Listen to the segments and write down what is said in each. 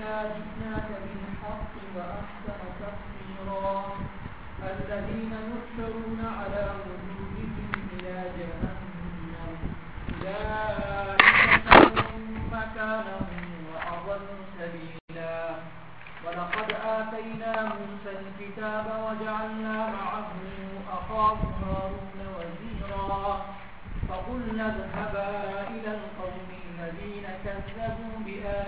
إنا جئناك بالحق وأحسن تفسيرا الذين يحشرون على وجوههم إلى جهنم أولئك شر مكانا وأضل سبيلا ولقد آتينا موسى الكتاب وجعلنا معه أخاه هارون وزيرا فقلنا اذهبا إلى القوم الذين كذبوا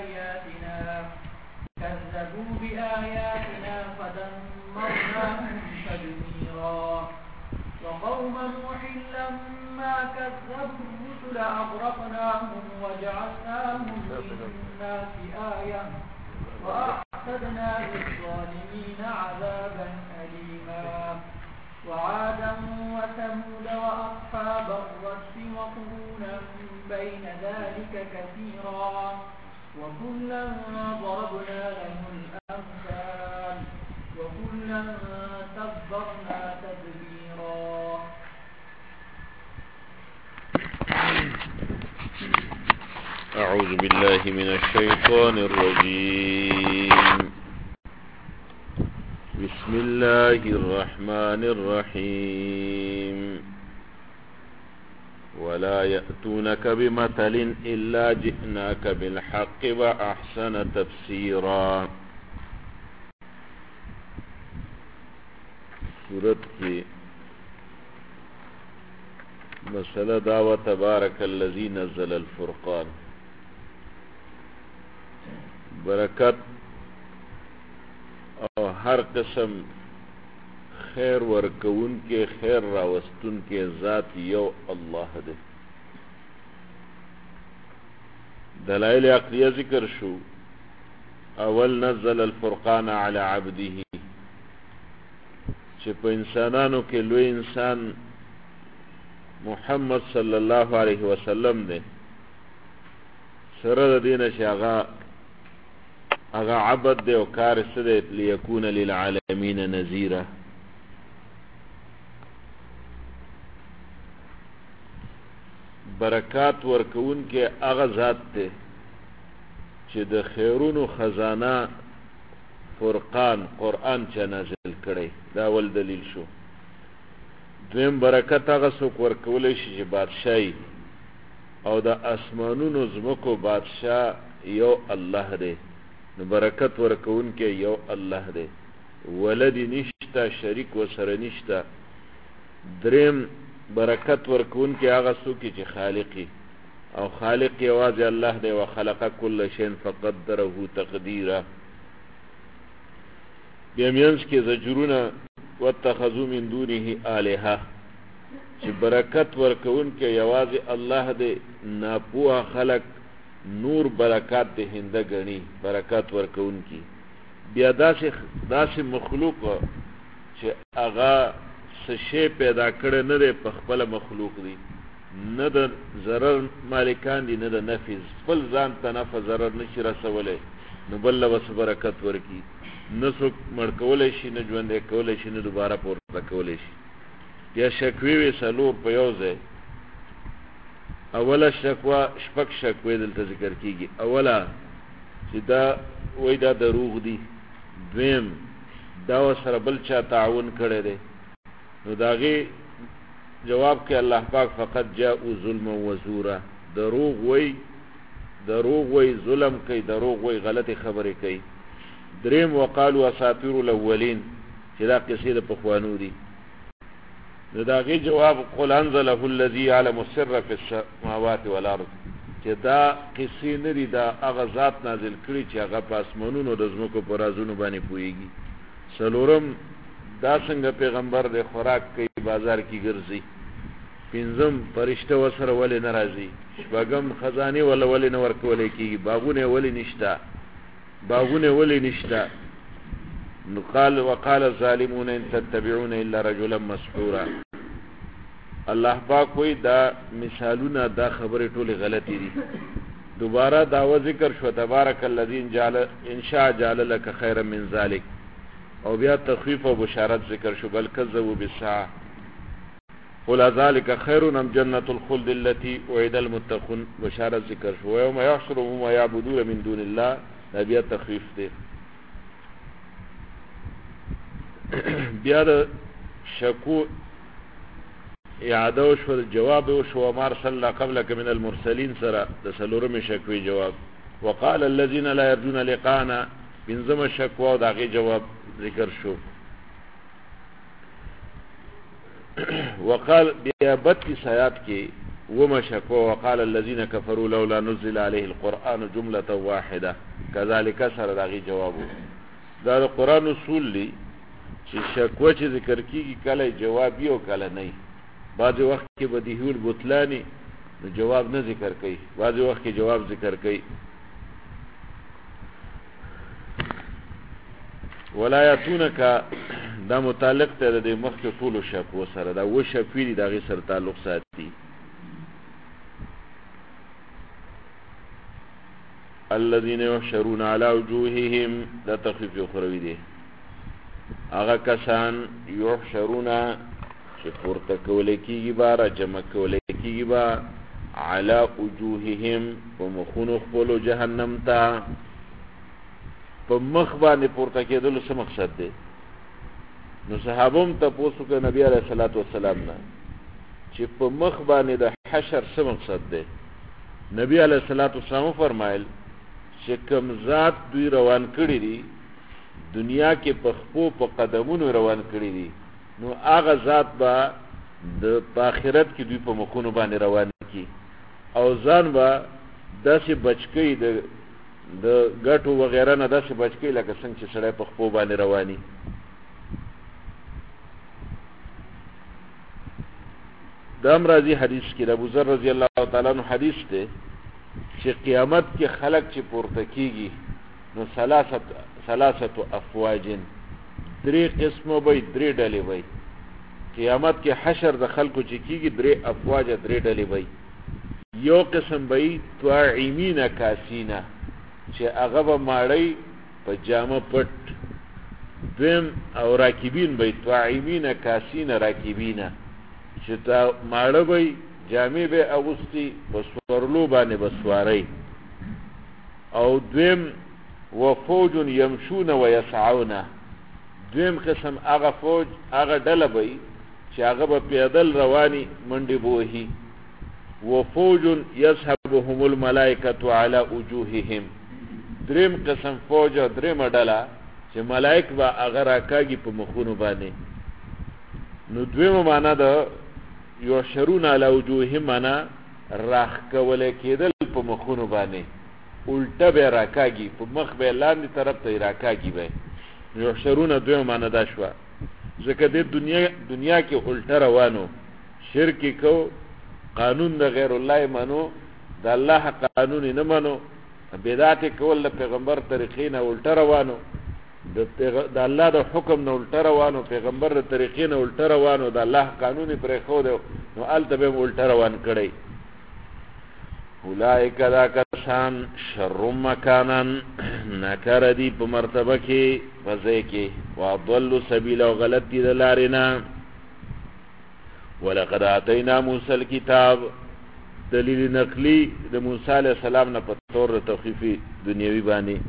بآياتنا فدمرناهم تدميرا وقوم نوح لما كذبوا الرسل أغرقناهم وجعلناهم للناس آية وأعتدنا للظالمين عذابا أليما وعادا وثمود وأصحاب الرس وقرونا بين ذلك كثيرا وكلا ضربنا له الأمثال وكلا تبرنا تدبيرا. أعوذ بالله من الشيطان الرجيم. بسم الله الرحمن الرحيم. ولا يأتونك بمثل إلا جئناك بالحق وأحسن تفسيرا. سورة کی مسئلہ دعوة تبارک الذی نزل الفرقان. برکت او ہر قسم خیر ورکون کے خیر راوستون کے ذات یو اللہ دے. دلائل عقلیہ ذکر شو. اول نزل الفرقان على عبده چې په انسانانو کې لوی انسان محمد صلی الله علیه وسلم دے. سره د دینه چې هغه عبد دے او کار څه دی لیکون للعالمین نذیرا. برکات ورکون کې هغه ذات دی چې د خیرونو خزانه فرقان قرآن چا نازل کړی. دا اول دلیل شو. دویم برکت هغه څوک ورکولی شي چې بادشاهي او د اسمانونو ځمکو بادشاه یو الله دی. نو برکت ورکون کې یو الله دی. ولدی نشته، شریک وسره نشته. دریم برکت ورکون کې هغه څوک چې خالقي او خالق یوازې الله دی. وخلق کل شیء فقدره تقدیرا. بیا منځ کې زجرونه واتخذوا من دونه آلهه چې برکت ورکون کې یوازې الله دی. ناپوه خلق نور برکات د هنده غني برکات ورکون کی. بیا داسې مخلوق چې هغه څه شی پیدا کړی نه دی په خپله مخلوق دی، نه د ضرر مالکان دي نه د نفع. خپل ځان ته نفع ضرر نشي رسولی، نو بل له بس برکت ورکي. نه څوک مړ کولی شي، نه ژوندی کولی شي، نه دوباره پورته کولی شي. بیا شکوې وې څلور په یو ځای. اوله شکوه شپږ شکوې دلته ذکر کیږي. اوله چې دا وایي دا دروغ دي. دویم دا ورسره بل چا تعاون کړی دی. نو د هغې جواب کې الله پاک فقط جاءوا ظلما وزورا. دروغ وایي ظلم کوي، دروغ وایي غلطې خبرې کوي. دریم وقالوا اساطیر الاولین چې دا قصې د پخوانو دي. نو د هغې جواب قل انزله الذي يعلم السر في السماوات والارض چې دا قصې نه دي، دا هغه ذات نازل کړي چې هغه په اسمانونو د ځمکو په رازونو باندې پوهېږي. څلورم دا څنګه پیغمبر دی خوراک کوي بازار کې ګرځي. پنځم فرشته ورسره ولې نه راځي. شپږم خزانې ولې نه ورکولی کېږي. باغونه ولې نشته. نو وقال الظالمون ان تتبعون الا رجلا مسحورا. الله پاک وایي دا مثالونه دا خبرې ټولې غلطې دي. دوباره دعوه ذکر شو تبارک الذی ان شاء جعل لك خیرا من ذلک. او بیا تخویف او بشارت ذکر شو. بل کذبوا بالساعه قل ذلك خير ام جنة الخلد التي وعد المتقون. بشارت ذکر شو. ويوم يحشرهم ويعبدون من دون الله دا بیا تخفیف دی. بیا د شکو اعاده وشو، جواب وشو وما ارسلنا قبلك من المرسلین سره د څلورمې شکوې جواب. وقال الذين لا يرجون لقاءنا، پنځمه شکوا او د هغې جواب ذکر شو. وقال بیا 32 آیات کې وما شکوا وقال الذين كفروا لولا نزل عليه القرآن جملة واحده كذلك سره د هغې جواب. دا د قرآن اصول دی چې شکوه چې ذکر کیږي کله جواب یو کله نه. بعض وخت کې بدیهی البطلانی نو جواب نه ذکر کوي، بعض وخت کې جواب ذکر کوي. ولایتونک دا متعلق ته د مخکې ټولو شکوه سره، دا و شکوې دي د هغې سره تعلق ساتي. الذين يحشرون على وجوههم دا تخفیف اخروی دی. هغه کسان یحشرون چې پورته کولی کېږي به، را جمع کولی کېږي به، علی وجوههم په مخونو خپلو جهنم ته. په مخ باندې پورته کېدلو څه مقصد دی؟ نو صحابه هم تپوس وکړه نبي علیه الصلاة والسلام نه چې په مخ باندې د حشر څه مقصد دی؟ نبي علیه الصلاة والسلام وفرمایل چې کوم ذات دوی روان کړي دي دنیا کې په خپو په قدمونو روان کړي دي، نو هغه ذات به په آخرت کې دوی په مخونو باندې روان کی او ځان به داسې بچکی د ګټو وغیره نه داسې بچکی لکه څنګه چې سړی په خپو باندې رواني. دا هم راځي حدیث کې د ابوذر رضی الله تعالی عنہ حدیث دی چې قیامت کې خلق چې پورته کیږي نو ثلاثه افواج، درې قسمه به، درې ډلې به. قیامت کې حشر د خلکو چې کیږي درې افواج، درې ډلې به. یو قسم به طاعمین کاسینا چې هغه به ماړی په جامه پټ. دویم او راکبین به طاعمین کاسینا راکبینا چې تا ماړه به جامې به اغوستي په سورلو باندې به سواری. او دویم وفوج یمشون و یسعون، دویم قسم هغه فوج هغه ډله به چې هغه به پیدل رواني منډې به وهي. وفوج یصحبهم الملائکة علی وجوههم، دریم قسم فوج او دریمه ډله چې ملائک به هغه راکاږي په مخونو باندې. نو دویمه معنا ده یحشرون علی وجوههم، معنا راخ کولی کېدل په مخونو باندې، الټه به راکاږي په مخ به لاندې طرف ته راکاږي به. یحشرون دویمه معنا دا شوه ځکه د دنیا کې الټه روانو، شرک کو، قانون د غیر الله منو، د الله قانون نه منو، بدعت کول د پیغمبر طریقې نه الټه روانو، د الله د حکم نه الټه روانو، پیغمبر د طریقې نه الټه روانو، د الله قانون پرې خو نو الته به الټه روان کړي. اولئک دا کسان شر مکانا نکر دی په مرتبه کې فضای کې، واضل سبیل او غلط دی د لارې نه. ولقد آتینا موسی الکتاب، دلیل نقلی د موسی علیہ السلام نه په طور د توخیفی دنیوی باندې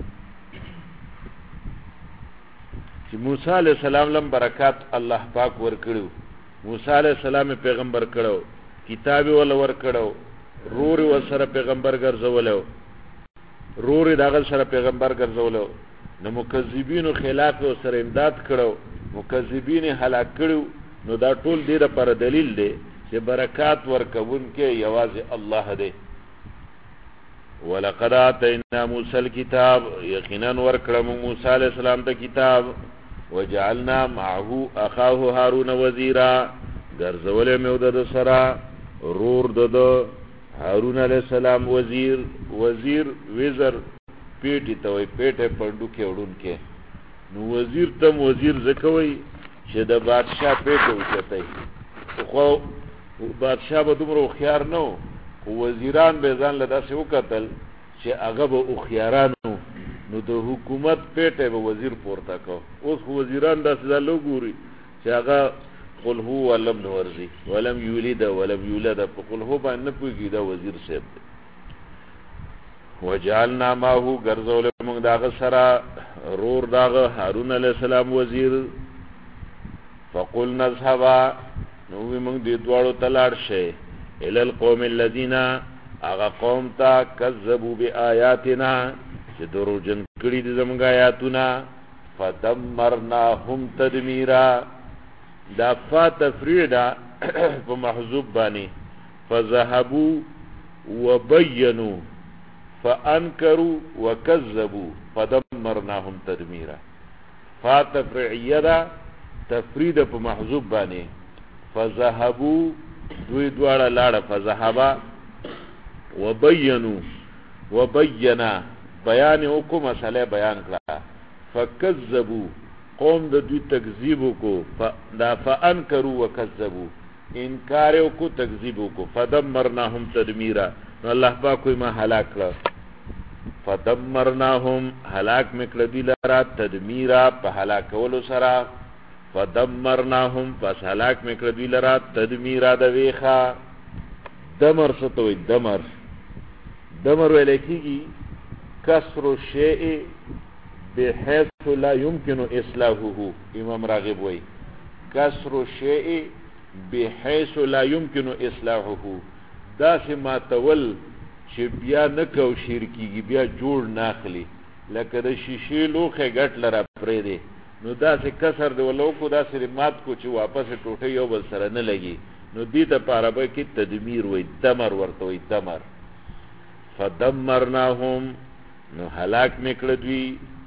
چې موسی علیہ السلام لم برکات الله پاک ورکړو. موسی علیہ السلام پیغمبر کړو، کتاب ول ورکړو، رور و سره پیغمبر ګرځولو، رور داغه سره پیغمبر ګرځولو. نو مکذبینو خلاف او سره امداد کړو، مکذبین هلاک کړو. نو دا ټول دې لپاره دلیل دی چې برکات ورکون کې یوازې الله دی. ولقد آتینا موسی الکتاب، یقینا ورکړم موسی علیہ السلام ته کتاب. وجعلنا معه اخاه هارون وزیرا، ګرځولې مې د سره رور د هارون علیہ السلام وزیر. وزیر وزر پیټی ته وي، پیټه پندو کې وړون کې. نو وزیر تم وزیر زکوي چې د بادشاہ پیټه وچتای، خو بادشاہ به دومره خيار نو، خو وزیران به ځان له داسې وکتل چې هغه به خيارانو، نو د حکومت پیټه به وزیر پورته کو. اوس خو وزیران داسې ځلو ګوري چې هغه قل هو ولم نورزی ولم یولد ولم یولد، په قل هو باندې نه پوهېږي دا وزیر صاحب دی. وجعلنا ماهو ګرځول موږ داغه سره رور داغه هارون علیہ السلام وزیر فقلنا اذهبا نو موږ دې دواړو تلاړ شي الى القوم الذين اغا قوم تا كذبوا بآياتنا چې دروژن کړي دي زموږ آیاتونه فدمرناهم تدمیرا دا فتفریدا په محذوب باندې فذهبوا وبينوا فانكروا وكذبوا فدمرناهم تدميرا فتفرعيه تفرید په محذوب باندې فذهبوا دوی دواړه لاړه فذهبا وبينوا وبينا بیان وکړه مسئله بیان کړه فكذبوا قوم د دوی تکذیب کو دا فانکروا وکذبوا انکار کو تکذیب کو فدمرناهم تدمیرا الله پاک ما هلاک کړ فدمرناهم هلاک میکړه دی لرا تدمیرا په هلاکولو سره فدمرناهم پس هلاک میکړه دی لرا تدمیرا د ویخه دمر ستوي دمر ویل کیږي کسر الشیء بحيث لا يمكن اصلاحه امام راغب وای کسر الشیء بحيث لا يمكن اصلاحه دا سه ماتول چې بیا نکو شرکیږي بیا جوړ ناخلی لکه د شیشې لوخه غټ لره پرې دی نو دا سه کسر دی ولو کو دا سه مات کو چې واپس ټوټه یو بل سره نه لګي نو دې ته پاره کې تدمیر وای دمر ورته وای دمر فدمرناهم نو هلاک میکړه دوی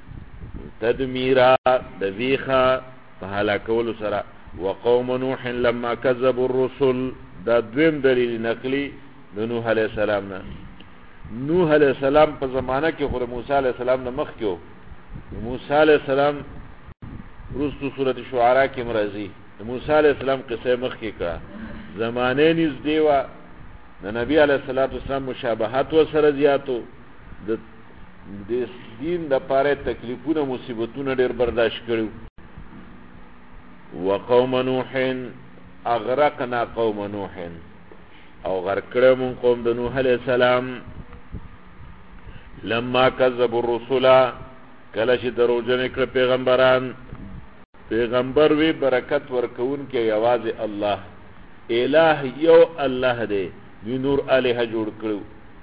تدمیرا د ویخه په هلاکولو سره وقوم نوح لما كذبوا الرسل دا دویم دلیل نقلی د نوح علیہ السلام نه نوح علیہ السلام په زمانہ کې خو موسی علیہ السلام نه مخ کېو موسی علیہ السلام رستو سورۃ شعراء کې مرضی موسی علیہ السلام قصه مخ کې کړه زمانه نږدې و د نبی علیہ الصلوۃ والسلام مشابهت و سره زیاتو د دین د پاره تکلیفونه مصیبتونه ډېر برداشت کړو وقوم نوح اغرقنا قوم نوح او غرق کړو مون قوم د نوح علیہ السلام لما كذبوا الرسل کله چې دروژن کړ پیغمبر وی برکت ورکون کې یوازې الله الہ یو الله دی دوی نور الہ جوړ کړو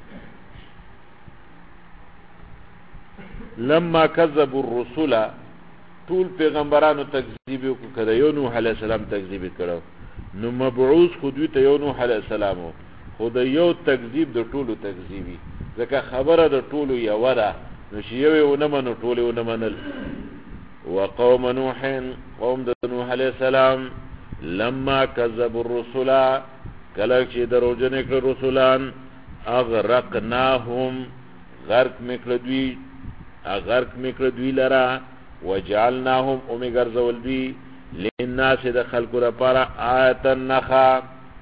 لما كذبوا الرسل ټول پیغمبرانو تکذیب وکړه یو نوح علیہ السلام تکذیب کړو نو مبعوث خو دوی ته یو نوح علیہ السلام خو د یو تکذیب د ټولو تکذیبی ځکه خبره د ټولو یو ده نو چې یو نه منو ټولو نه منل وقوم نوح قوم د نوح علیہ السلام لما كذبوا الرسل کله چې دروژن کړ رسولان اغرقناهم غرق میکړه دوی لرا وجعلناهم ګرځول دوی للناس د خلقو لپاره آیت النخا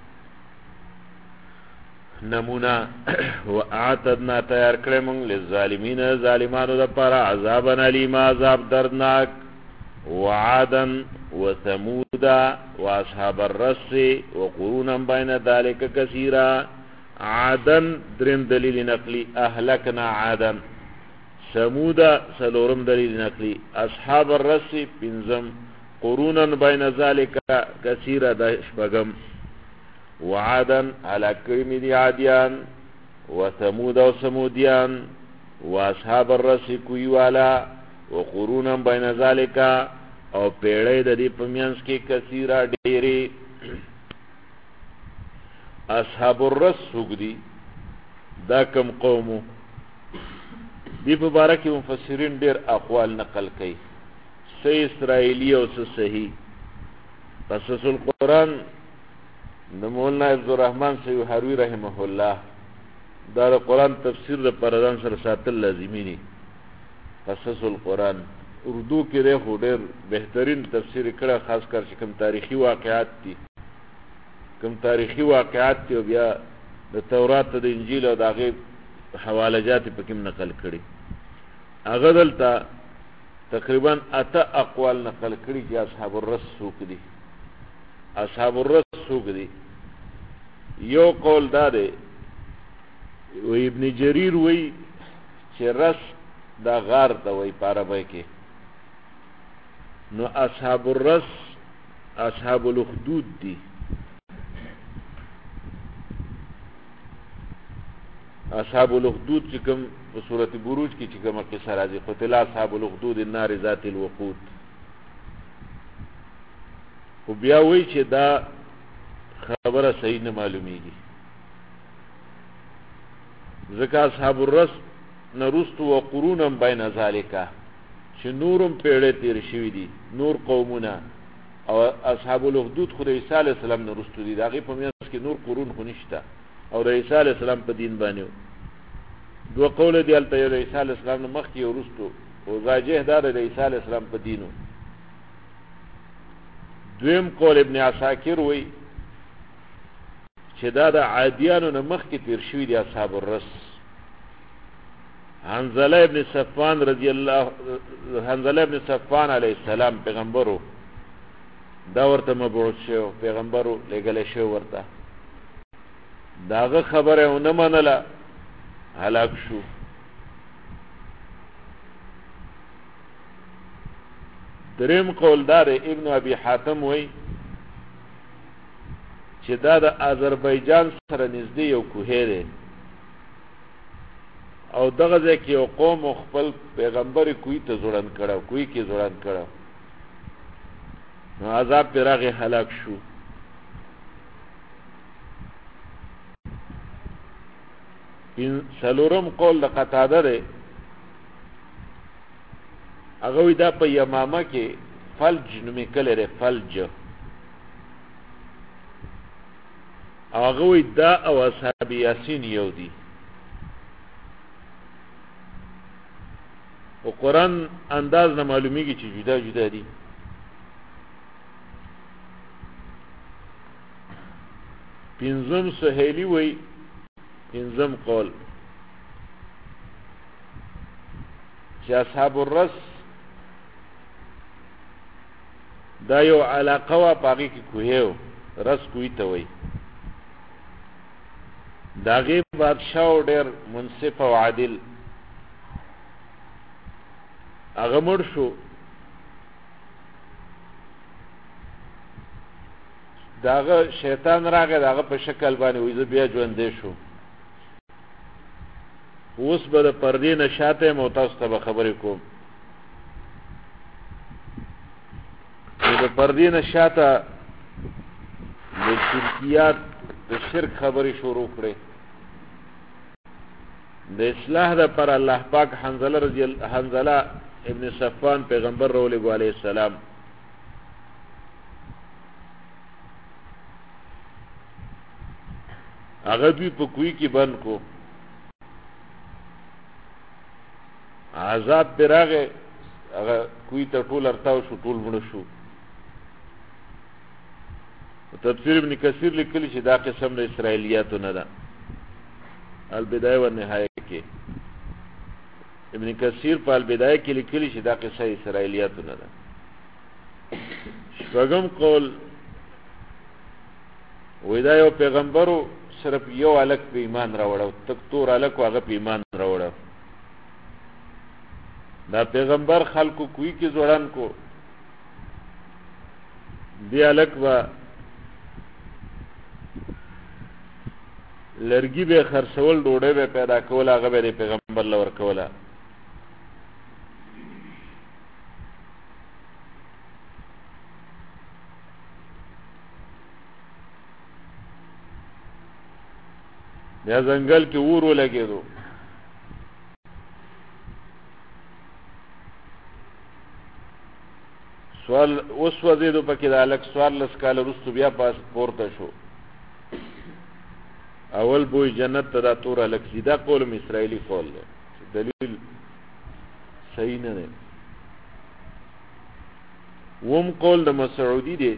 نمونه واعتدنا تیار کړم للظالمین ظالمانو لپاره عذاب الیم عذاب دردناک وعادا وثمودا واصحاب الرس وقرونا بين ذلك كثيرا عادا درم دلیل نقلی اهلكنا عادا ثمودا سلورم دلیل نقلی اصحاب الرس پنزم قرونا بين ذلك كثيرا دشبغم وعادا على كريم دي عاديان وثمود وثموديان واصحاب الرس كويوالا وقرونا بين ذلك او پیړې د دې پمینس کې کثیره ډېری اصحاب الرس سوګدي دا کم قومو دی په باره کې مفسرین ډېر اقوال نقل کوي صحیح اسرائیلی او صحیح قصص القرآن د مولانا عبدالرحمن سیو حروی رحمه الله دا قرآن تفسیر د پردان سره ساتل لازمی دي قصص القرآن اردو کې له ډېر بهترین تفسیر کړه خاص کر چې کوم تاریخي واقعات دي او بیا د تورات د انجیل او دغه حواله جات په کوم نقل کړي هغه دلته تقریبا اته اقوال نقل کړي چې اصحاب الرس سوق دي یو قول دا دی و ابن جریر وی چې رس دا غار ته وایي په عربی کې. نو اصحاب الرس اصحاب الاخدود دي. اصحاب الاخدود چې کوم په سورۃ بروج کې چې کومه قصه راځي، قتل اصحاب الاخدود النار ذات الوقود. خو بیا وایي چې دا خبره صحیح نه معلومیږي، ځکه اصحاب الرس نرست و قرونم بین ذالکا چې نورم پیړې تیر شوي دي، نور قومونه، او اصحاب الاخدود خو د عیسی علیه السلام نه رستو دي، د هغې په منځ کې نور قرون خو نشته، او د عیسی علیه السلام په دین باندې دوه قوله دي هلته، یو د عیسی علیه السلام نه مخکې یو وروستو، او راجح دا د عیسی علیه السلام په دینو. دویم قول ابن عساکر وی چې دا د عادیانو نه مخکې تیر شوي دي اصحاب الرس. حنظله ابن صفوان علیه السلام پیغمبرو، دا ورته مبعوث شو، پیغمبرو لېږلی شو ورته، د هغه خبره یې ونه منله، هلاک شو. دریم قول دا دی ابن ابي حاتم وی چې دا د آذربایجان سره نږدې یو کوهی دی، او دغه ځای کې یو قوم خپل پیغمبر کوهي ته ځوړند کړی، کوهي کې ځوړند کړی، نو عذاب پرې راغی، هلاک شو. څلورم قول د قتاده دی، هغه وایي دا په یمامه کې فلج نومې کلی دی، فلج، او هغه وایي دا او اصحاب یاسین یو دي. او قرآن انداز نه معلومیږي چې جدا جدا دي. پنځم سهیلی وایي، پنځم قول چې اصحاب الرس دا یو علاقه وه، په هغې کې کوهی و، رس کوهي ته وایي. د هغې بادشاه و ډېر منصف او عادل، هغه مړ شو. د هغه شیطان راغی، د هغه په شکل باندې وایي زه بیا ژوندی شو، اوس به د پردې نه شاته یم او تاسو ته به خبرې کوم. نو د پردې نه شاته د شرکیات د شرک خبرې شروع کړې. د اصلاح دپاره الله پاک حنظله ابن صفوان پیغمبر راولېږو علیه السلام. هغه دوی په کوهي کې بند کو، عذاب پرې راغی، هغه کوهي ته ټول ارتاو شو، ټول مړه شو. تفسیر ابن کثیر لیکلی چې دا قسم د اسرائیلیاتو نه ده، البدایه والنهایه کې ابن کثیر په البدایه کې لیکلی چې دا قصه اسرائیلیاتو نه ده. شپږم قول وایي دا یو پیغمبرو، صرف یو هلک په ایمان راوړه، تک تور هلک و، هغه په ایمان راوړه. دا پیغمبر خلکو کوهي کې ځوړند کو، دې هلک به لرګي به خرڅول، ډوډۍ به پیدا کوله، هغه به د پیغمبر له ورکوله. بیا ځنګل کې اور ولګېدو، سوال وسوځېدو پکې، د هلک 14 کاله وروستو بیا پورته شو. اول بوی جنت ته دا تور هلک ځي. دا قول هم اسرائیلي قول دی، دلیل صحیح نه دی. اووم قول د مسعودي دی،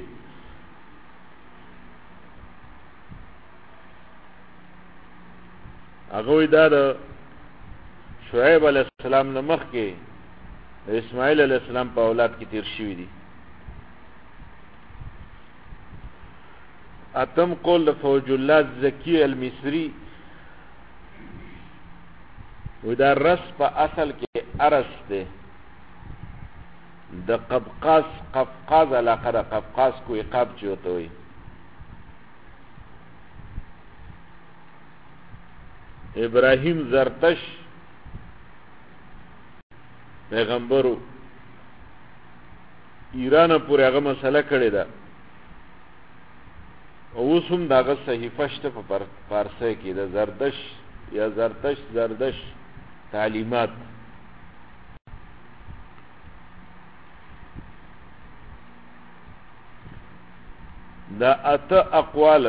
هغه وایي دا د شعیب علیه السلام نه مخکې د اسماعیل علیه السلام په اولاد کې تیر شوي دي. اتم قول د فوج الله زکی المصری، وی دا رس په اصل کې ارس دی د قفقاز علاقه د قفقاز کوی قاب چې ورته وایي ابراهیم زرتش پیغمبرو ایران پورې هغه مسله کړې ده اوس هم دغه صحیفه شته په فارسی کې د زردش یا زردش تعلیمات دا اته اقوال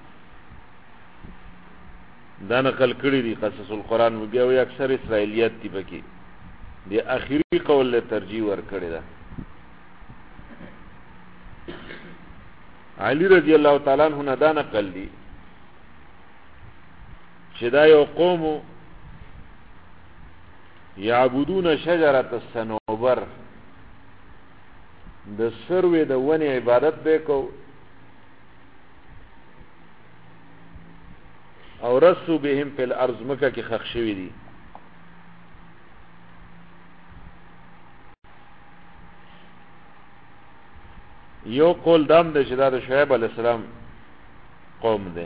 دا نقل کړي دي قصص القرآن بیا وی اکثر اسرائیلیت دي پکې دی اخیری قول له ترجیح ور کړی ده علی رضی الله تعالی عنہ دا نقل دي چې دا یو قوم یعبدون شجرة الصنوبر د سروې د ونې عبادت به کو او رسو بهم فی الارض مکه کې خښ شوي دي یو قول دام ده چې دا د شعیب علیہ السلام قوم ده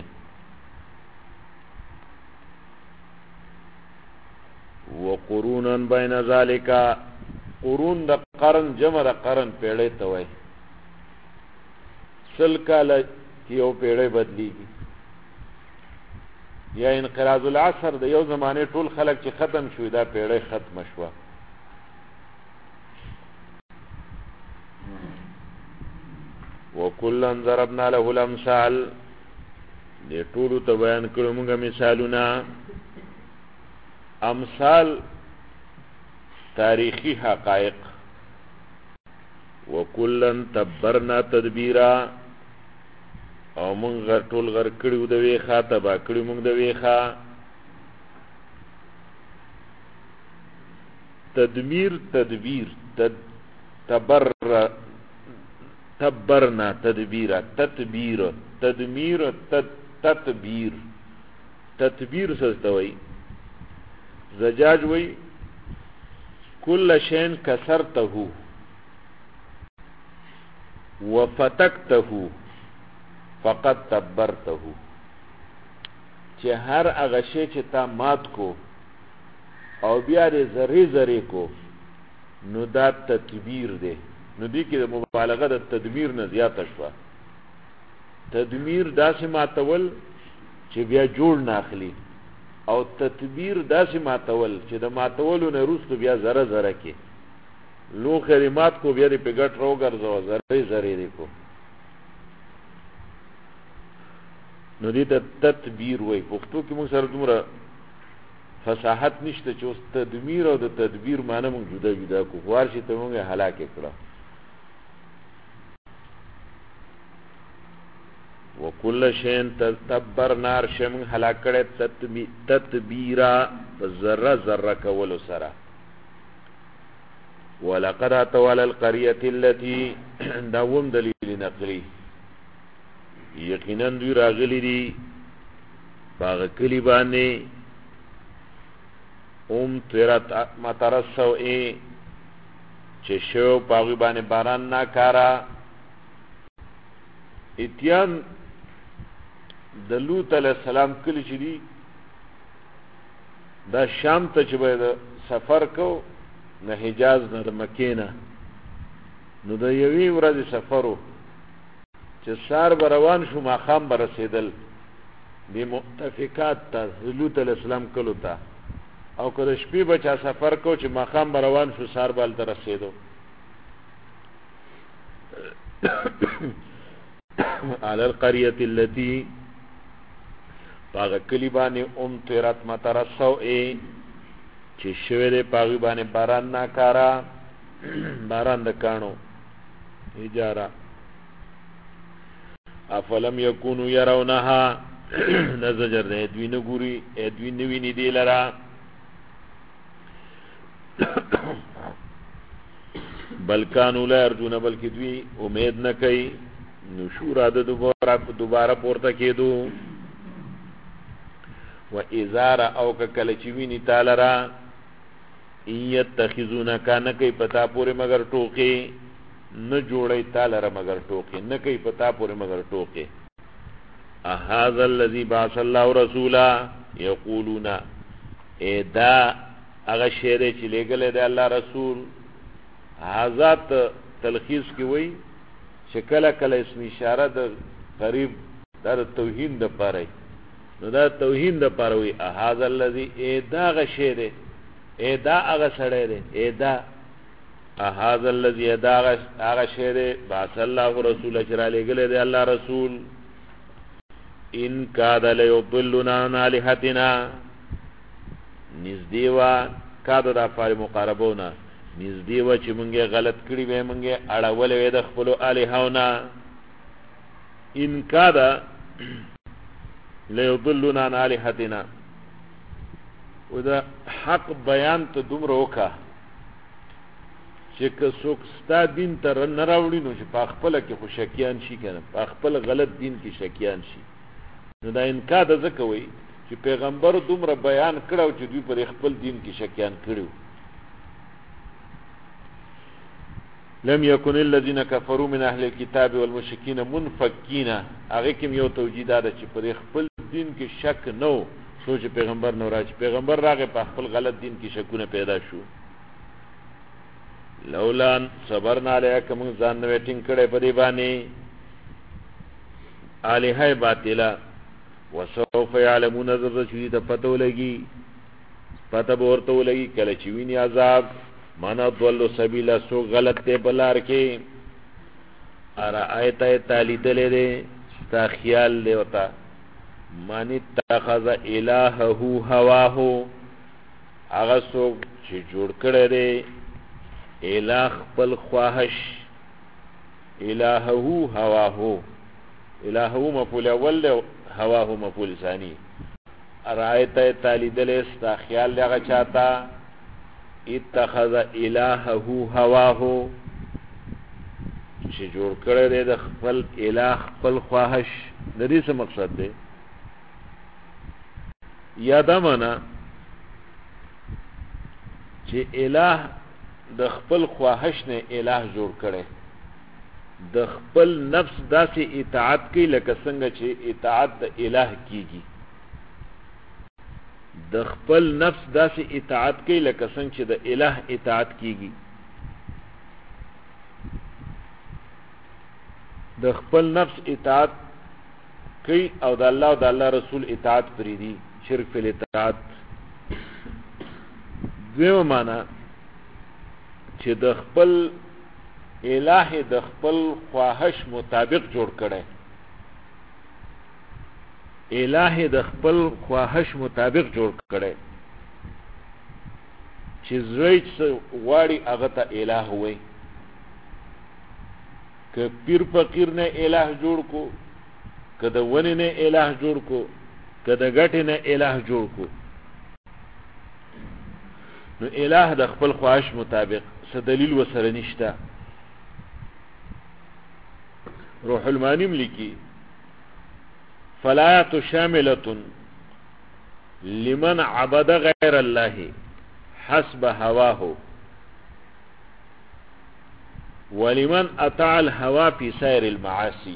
وقرونا بین ذالک قرون د قرن جمع د قرن پیړۍ ته وایي سل کاله یو پیړۍ بدلیږي یا انقراض العصر د یو زمانه ټول خلق چې ختم شوی دا پیړۍ ختم شوه وکلن ضربنا له الامثال دې ټول ته بیان کړو موږ مثالونه امثال تاریخی حقائق وکلن تبرنا تدبیرا او مونږ ټول غر کړیو د ویخه تبا کړیو مونږ د ویخه تدمیر تدبیر تبرنا تدبیرا تدبیر تدمیر تدبیر تدبیر سوي زجاج وی کل شین کسرته وفتکته فقط تبرته چې هر هغه شی چې تا مات کو او بیا دې ذری ذری کو نو دا تدبیر دی نو دې کې د مبالغه د تدمیر نه زیاته شوه تدمیر داسې ماتول چې بیا جوړ نه اخلي او تدبیر داسې ماتول چې د ماتولو نه وروسته بیا ذره ذره کې لو خریمات کو بیا دې په ګټ رو ګرځو ذره ذره دې کو نو دې ته تدبیر وای پښتو کې موږ سره دومره فصاحت نشته چې اوس تدمیر او د تدبیر معنی موږ جدا جدا کو وار شي ته موږ هلاک کړه وکل شین تدبر نار شم هلاک کړه تدبیرا ذره ذره کول سره ولقد اتوا القريه التي داوم دلیل نقلی یقینا دوی راغلی دي باغ کلی باندې تیرات مترسو چې شو باغ باندې باران ناکارا اتیان د لوط علیہ السلام کلی چې دی دا شام ته چې به سفر کو نه حجاز نه مکې نه نو د یوې ورځې سفرو چې سار بروان شو ماخام برسیدل دی مؤتفقات ته لوط علیہ السلام کلو ته او که د شپې بچا سفر کو چې ماخام بروان شو سار بال ته رسیدو على القرية التي پاغ کلی باندې تیرات مترسو چې شوه دې پاغ باندې باران ناکارا باران د کانو اجاره افلم یکونو يرونها نزجر دې دوی نه ګوري دوی نه ویني دی لرا بلکانو لا ارجون بلکې دوی امید نه کوي نشور عدد دوباره پورته کېدو و اذا او کله چې ویني تعالی را یتخذونک نه کوي پتا پورې مگر ټوکې نه جوړي تعالی را مگر ټوکې نه کوي پتا پورې مگر ټوکې اهذا الذي بعث الله رسولا یقولون ادا هغه شی دی چې لګل دی الله رسول حضرت تلخیص کی وای چې کله کله اسم اشاره د قریب در توهین د پاره نو دا توهین د پاره وای اهذا الذي ادا هغه شی دی ادا هغه سړی دی ادا اهذا الذي ادا هغه شی دی بعث الله رسول چې را لګل دی الله رسول ان کاد لیضلنا عن الہتنا نزدیوا کاد د افعال مقاربونا نزدیوا چې مونږه غلط کړی وې مونږه اړول وې د خپل الہونا ان کاد لیضلنا عن الہتنا ودا حق بیان ته دومره وکا چې که څوک ستا دین ته نه راوړي نو چې په خپل کې خو شکیان شي کنه په خپل غلط دین کې شکیان شي نو دا انکار د زکوي چې پیغمبر دومره بیان کړو چې دوی پر خپل دین کې شکیان کړو لم يكن الذين كفروا من اهل الكتاب والمشركين منفكين هغه کوم یو توجیه ده چې پر خپل دین کې شک نو سوچ پیغمبر نو راځي پیغمبر راغه په خپل غلط دین کې شکونه پیدا شو لولا صبرنا علیکم ځان نو ویټینګ کړي په دی باندې الہ باطلا وسوف يعلمون ذو شوی ته پتو لګي پته ورته لګي کله چې ویني عذاب معنا ضل سبیلا سو غلط ته بلار کې ارا ایت تعالی دلې تا خیال له وتا مانی تاخذ الہه هواه هغه سو چې جوړ کړي دي الہ خپل خواهش الہه هواه الہه مفعول اول هواه مفعول ثانی ارایت تعالی دلې ستا خیال لغه چاته اتخذ الہه هواه چې جوړ کړی دی د خپل الہ خپل خواهش د دې څه مقصد دی یاده معنا چې الہ د خپل خواهش نه الہ جوړ کړي د خپل نفس داسې اطاعت کوي لکه څنګه چې اطاعت د الہ کیږي د خپل نفس داسې اطاعت کوي لکه څنګه چې د الہ اطاعت کیږي د خپل نفس اطاعت کوي او د الله او د الله رسول اطاعت پری دي شرک فی الاطاعت دیو معنا چې د خپل الہ د خپل خواهش مطابق جوړ کړي الہ د خپل خواهش مطابق جوړ کړي چې زوی واړی هغه ته الہ وي که پیر فقیر نه الہ جوړ کو که د ونی نه الہ جوړ کو که د غټ نه الہ جوړ کو نو الہ د خپل خواهش مطابق څه دلیل وسره نشته روح المانیم لکی فلایت شاملة لمن عبد غیر الله حسب هواه ولمن اطاع الهوى في سائر المعاصي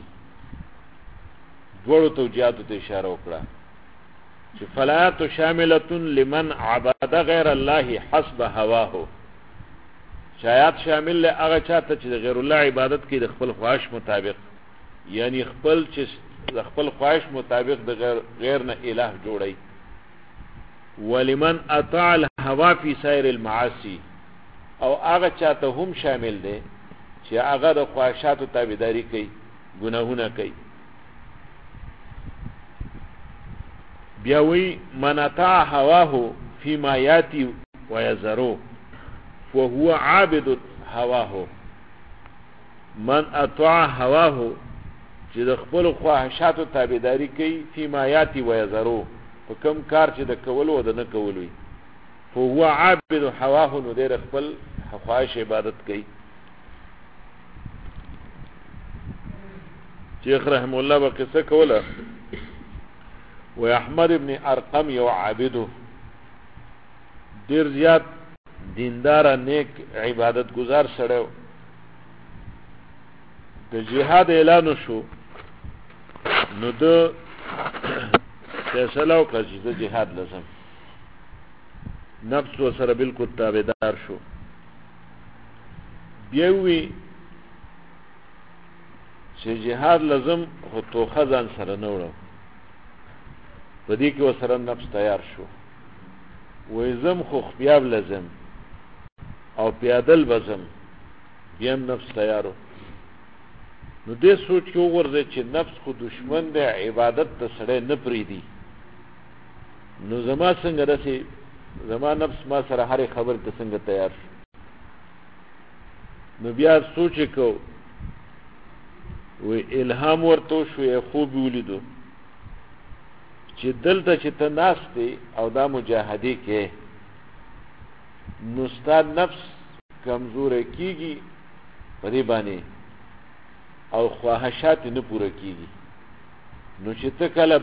دوړو توجیهات ته اشاره وکړه چې فلایت شاملة لمن عبد غیر الله حسب هواه شایات شامل له هغه چاته چې غیر الله عبادت کوي د خپل خواهش مطابق یعنی خپل چې د خپل خواهش مطابق د غیر نه الہ جوړي ولمن اطاع الهوى في سائر المعاصي او هغه چاته هم شامل دي چې هغه د خواهشاتو تابعداري کوي ګناهونه کوي بیا وی من اطاع هواه فيما ياتي ويذرو وهو عابد هواه من اطاع هواه چې د خپل خواهشاتو تابعداري کوي فيما ياتي ويذرو په کوم کار چې د کولو او د نه کولو هو عابد هواه نو د خپل خواهش عبادت کوي شیخ رحم الله به قصه کوله و احمد ابن ارقم یو عابدو ډیر زیات دیندار نیک عبادت گزار سره د جهاد اعلان شو نو د فیصله وکړه چې د جهاد لازم نفس و سره بالکل تابعدار شو بیا وی چې جهاد لازم خو توخه ځان سره نه وړو په دې کې وسره نفس تیار شو وې زم خو خپیاب لازم او پیادل بزم بیا نفس تیارو نو دې سوچ کې وګورځي چې نفس خو دشمن دی عبادت ته سره نه پریدي نو زما څنګه رسي زما نفس ما سره هر خبر ته څنګه تیار شو نو بیا سوچ کو و الهام ورته شو خوب ولیدو چې دلته چې ته ناشته او دا مجاهدی کې نو ستاد نفس کمزور کیږي په دې باندې او خواهشات نه پوره کیږي نو چې ته کله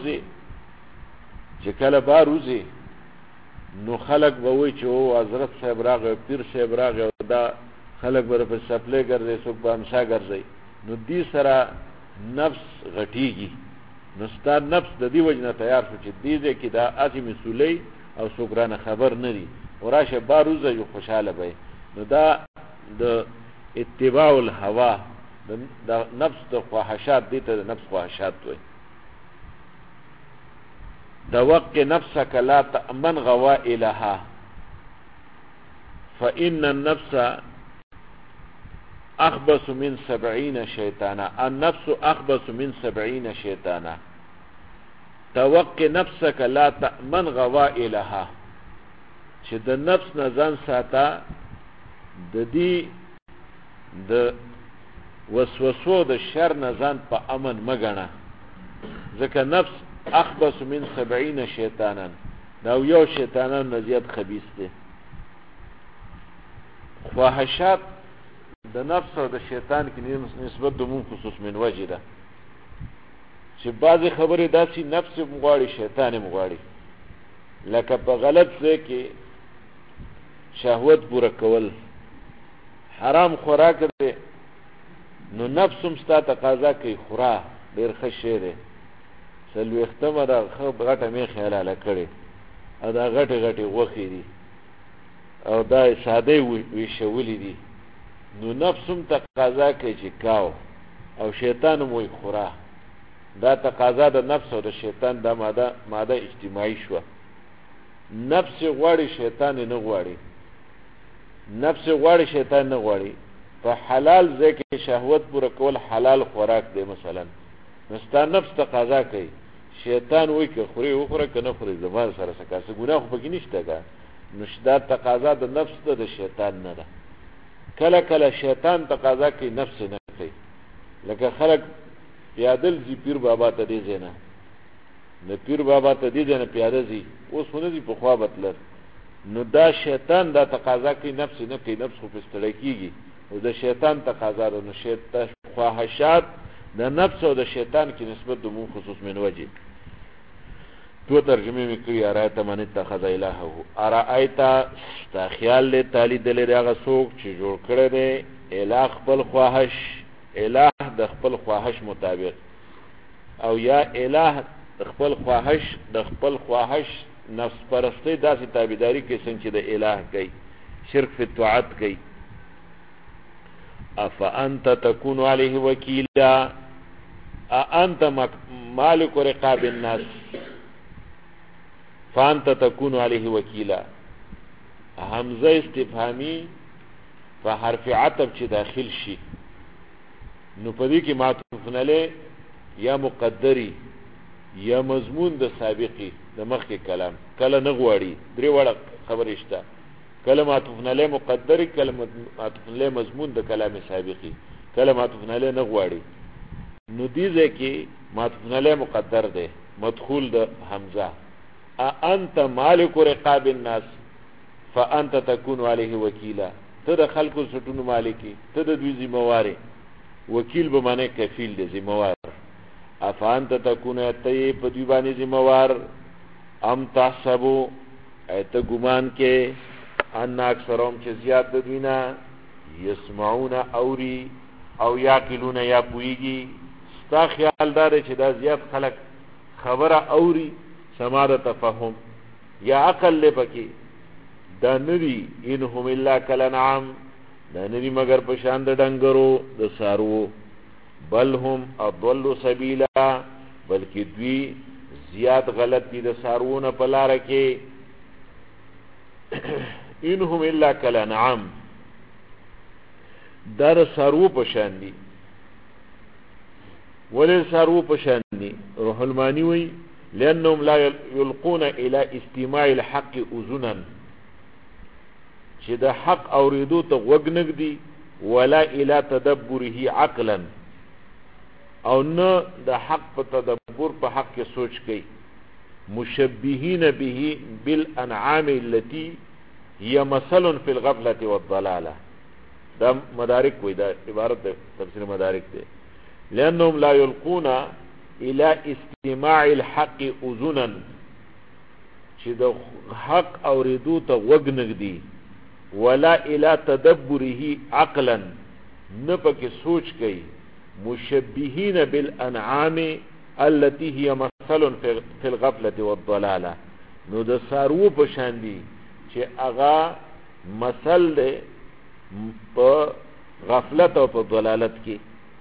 باروزه نو خلق به وای چې او حضرت صاحب راغی پیر صاحب راغی او دا خلق به په سپلې ګرځي څوک به امشا ګرځي نو دې سره نفس غټیږي نو ستاد نفس د دې وجنه تیار شو چې دې کې دا اسی مسولې او سوګرانه خبر نه دي وراشه باروزه یو خوشاله وي نو دا د اتباع الهوا د نفس د خواهشات دي ته نفس خواهشات وي توق نفسك لا تأمن غوائلها فإن النفس أخبث من 70 شيطانا النفس أخبث من 70 شيطانا توق نفسك لا تأمن غوائلها چې د نفس نه ځان ساته د دې د وسوسو د شر نه ځان په امن مګنه ځکه نفس اخبث من 70 شیطانا دا یو شیطانان نه زیات خبيث دي خواهشات د نفس او د شیطان کې نسبت د مون خصوص من وجه ده چې بعضی خبره داسې نفس مغواړي شیطان مغواړي لکه په غلط ځای کې شهوت پوره کول حرام خوراک دی نو نفسم ستا تقاضا کوي خورا ډیر ښه شی دی سلوختمه دا غټه می خیاله کړي او دا غټه غوخي دي او دا ساده وي شولې دي نو نفسم تقاضا کوي چې کاو او شیطان مو خورا دا تقاضا د نفس او د شیطان د ماده اجتماعي شو نفس غواړي شیطان نه غواړي نفس غواړي شیطان نه غواړي په حلال ځای کې شهوت پوره کول حلال خوراک دی مثلا نستا نفس تقاضا کوي شیطان وای که خوري او خوره کنه خوري زمان سره سکاسه ګناه خو پکې نشته کا نشدا تقاضا د نفس ته د شیطان نه ده کله شیطان تقاضا کوي نفس نه کوي لکه خلق پیادل زی پیر بابا ته دی زنه نه پیر بابا ته دی زنه پیاده زی اوس خو نه زی په خوا بتلر نو دا شیطان دا تقاضا کوي نفس نه کوي نفس خو پستړی کیږي او د شیطان تقاضا نو شیطان خواهشات د نفس او د شیطان کې نسبت د مون خصوص من وجه تو ترجمه می کړی ارایت من اتخذ الهه ارایت تا خیال له تعالی دل راغه سوق چې جوړ کړی دی الہ خپل خواهش الہ د خپل خواهش مطابق او یا الہ خپل خواهش نفس پرستی داسې تابعداري کوي څنګه چې د الہ کوي شرک فی الطاعت کوي افانت تكون عليه وكيلا انت مالك رقاب الناس فانت تكون عليه وكيلا همزه استفهامی په حرف عطف چې داخل شي نو پدې کې معطوف علیه یا مقدری یا مضمون د سابقی د مخکې کلام کله نه غواړي درې وړه خبرې شته کله معطوف علیه مقدری کله معطوف علیه مضمون د کلام سابقی کله معطوف علیه نه غواړي نو دې ځکه معطوف علیه مقدر ده مدخول د حمزه انت مالک رقاب الناس فانت تكون عليه وكيلا ته د خلکو سټونو مالکی ته د دوی ذمہوار وکیل به معنی کفیل دی ذمہوار افانت تكون اتي په دی باندې ذمہوار ام تحسبو ایت ګمان کې ان اکثرهم چې زیات د دوینا يسمعون اوری او یاقلون یا پویږي ستا خیال دار چې دا زیات خلق خبره اوری سماده تفهم یا عقل لپکی دا ندی انهم الا کلنعام دا ندی مگر پشاند ډنګرو د سارو بل هم اضل سبیلا بلکې دوی زیات غلط دي د سارونه په لار کې انهم الا کلنعام دا سارو پشان دي ولې سارو پشان دي روح المانی وی لانهم لا يلقون الى استماع الحق اذنا چې د حق اوریدو ته وګ نګدي ولا الى تدبره عقلا او نه د حق په تدبر په حق کې سوچ کوي مشبهين به بالانعام التي هي مثل في الغفله والضلاله دا مدارک وی دا عبارت تفسیر مدارک دی لانهم لا يلقون الى استماع الحق اذنا چې د حق اوریدو ته وګ نګدي ولا الى تدبره عقلا نه پکې سوچ کوي مشبهين بالانعام التي هي مثل في الغفله والضلاله نو د سارو په شان دي چې اغا مثل ده په غفلت او په ضلالت کې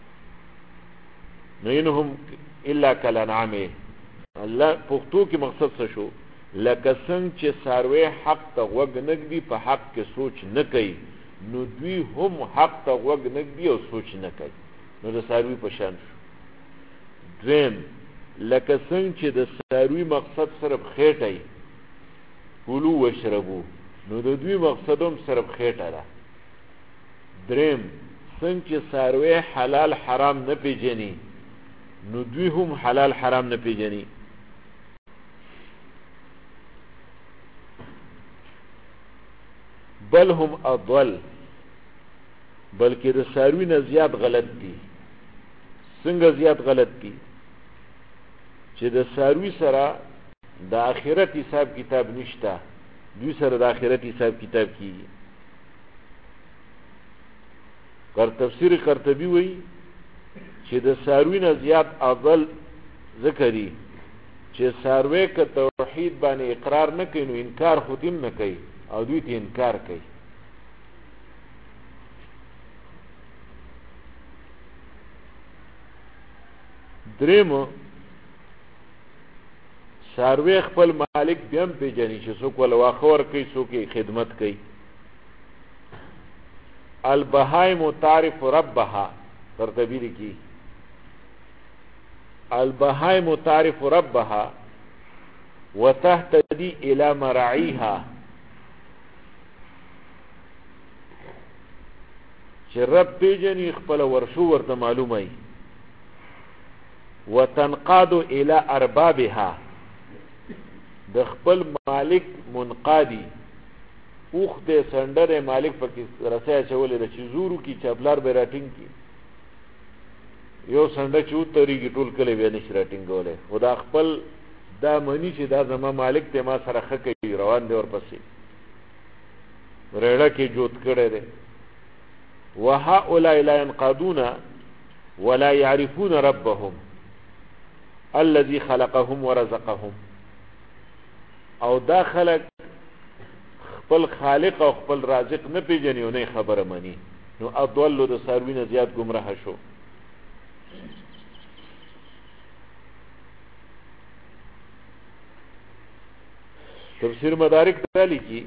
نو انهم الا کلنعام الله پښتو کې مقصد څه شو لکه څنګه چې ساروی حق ته وګ نګدي په حق کې سوچ نه کوي نو دوی هم حق ته وګ نګدي او سوچ نه کوي نو د ساروی په شان شو دویم لکه څنګه چې د ساروی مقصد صرف خېټه کولو وشربو نو د دوی مقصد هم صرف خېټه ده دریم څنګه چې ساروی حلال حرام نه پیژني نو دوی هم حلال حرام نه پیژني بل هم اضل بلکې د ساروی نه زیات غلط دي څنګه زیات غلط دي چې د ساروی سره د آخرت حساب کتاب نشته دوی سره د آخرت حساب کتاب کیږي کر تفسیر قرطبی وی چې د ساروی نه زیات اضل ذکری چې ساروی که توحید باندې اقرار نه کوي نو انکار خود هم نه کوي او دوی ته انکار کوي دریم ساروی خپل مالک بیا هم پیژني چې څوک ول واخه ورکوي څوک خدمت کوي البهائم تعرف ربها قرطبی لیکي البهائم تعرف ربها وتهتدي الى مرعيها چې رب پیژني خپل ورشو ورته معلومه وتنقاد الى اربابها د خپل مالک منقادي اوخ دې سندره مالک پکې رسای چولې د چزورو کی چپلار به راټینګ کی یو سنده چې وتریږي ټول کله به نش راټینګوله خدا خپل دا منی چې دا زما مالک ته ما سره خکې روان دی ورپسې رېړه کې جوت کړي دي وهؤلاء لا ينقادون ولا يعرفون ربهم الذي خلقهم ورزقهم او دا خلق خپل خالق او خپل رازق نه پیژني او نه خبره مانی نو اضل د ساروینه زیات گمراه شو تفسیر مدارک تعالی کی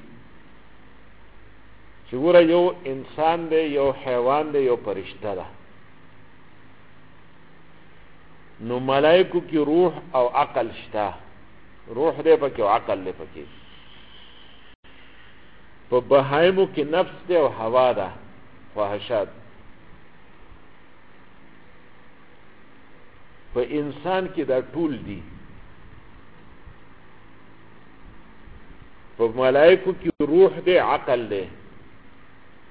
چې ګوره یو انسان دی یو حیوان دی یو فرشته ده نو ملائکو کی روح او عقل شته روح دی پکې او عقل دی پکې په بهایمو کې نفس دی او هوا ده خواهشات په انسان کې دا ټول دي په ملائکو کې روح دی عقل دی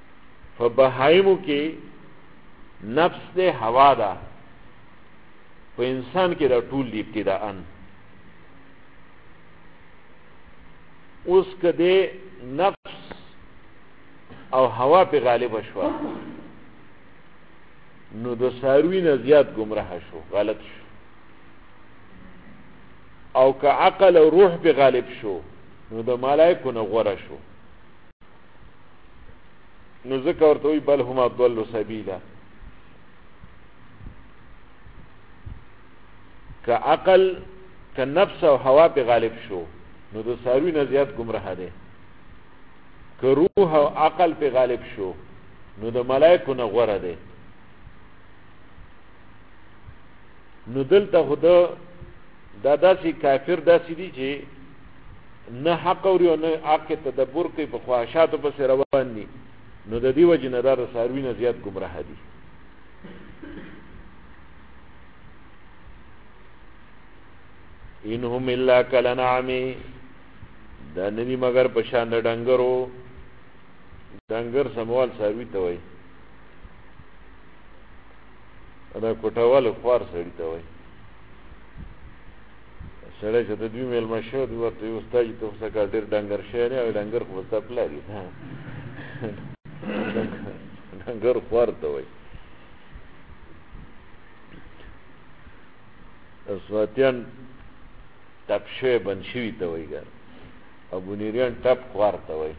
په بهایمو کې نفس دی هوا ده په انسان کې دا ټول دی ابتداءً. اوس کده نفس او هوا په غالب شو نو د ساروی نه زیات گمراه شو، غلط شو. او که عقل او روح په غالب شو نو د ملائکو نه غوره شو. نو ذکر ورته وی بل هم اضل سبیلا. که عقل که نفس او هوا په غالب شو نو د ساروی نه زیات گمراه دی. که روح او عقل په غالب شو نو د ملائکو نه غوره دی. نو دلته خدا دا داسې کافر داسې دي چې نه حق اوري او نه حق تدبر کوي، په خواهشاتو پسې روان دي. نو د دې وجې نه دا د څاروي نه زیات ګمراه دي. انهم الا کالانعام، دا نه دي مگر په شان د ډنګرو. ډنګر سموال څاروي ته وایي، دا کوټوال خوار سړي ته وایي. سړی چې د دوی میلمه شو دوی ورته وایي استاد ته خو څه کار ډېر ډنګر شوی دی او ډنګر خو به ستا پلار وي. ډنګر خوار ته وایي. سواتیان ټپ شوی بند شوي ته وایي، او بونیریان ټپ خوار ته وایي.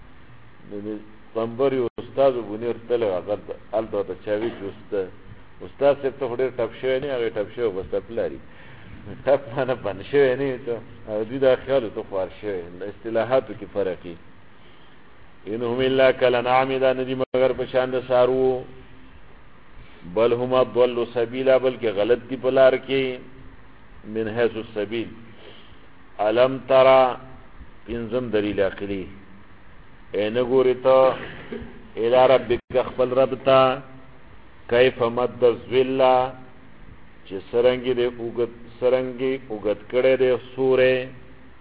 پمبر یو استاد و بونیر تللی هلته ورته چا وایي چې استاد صاحب ته خو ډېر ټپ شوی نه، هغې ټپ شوی به ستا پلار وي. ټپ مانه بند شوی نه وي ته، او دوی دا خیال و ته خوار شوی. اصطلاحاتو کې فرق وي. انهم الا کالانعام، دا نه دي مگر په شان د څاروو. بل هم اضل سبیلا، بلکې غلط دي په لار کې. من حیث السبیل. الم ترى، پنځم دلیل عقلي. ای نه ګورې ته الی ربک، خپل رب ته. کیف مد الظل، چې څرنګې دی اوږد کړی دی سوری.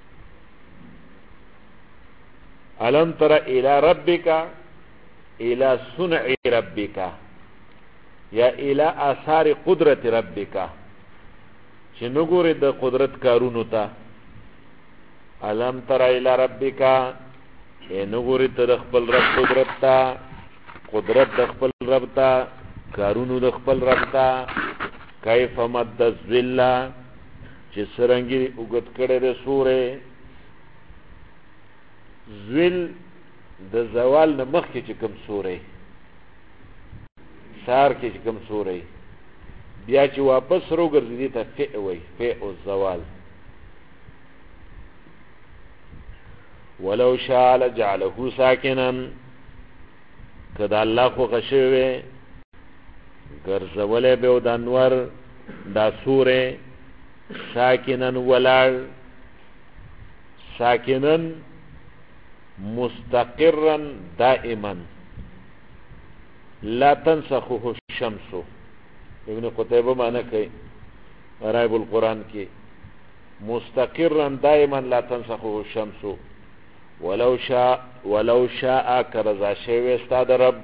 الم تر الی ربک، الی صنع ربک، یا الی آثار قدرت ربک، چې نه ګورې د قدرت کارونو ته. الم تر الی ربک، نه ګورې ته د خپل رب قدرت ته. قدرت د خپل رب ته، کارونو د خپل رب ته. کیف مد الظل، چې څرنګې اوږد کړی دی سوری. ظل د زوال نه مخکې چې کوم سوری، سهار کې چې کوم سوری، بیا چې واپس راوګرځي دې ته فع وایي، فع الزوال. ولو شاء لجعله ساکنا، که د الله خوښه شوې وی ګرځولی به و د انور دا سوری ساکنن ولاړ. ساکنن مستقرا دائما لا تنسخه الشمس. ابن قتیبه معنی کوي غرائب القرآن کې، مستقرا دائما لا تنسخه الشمس. ولو شاء کرزا شوی ستا د رب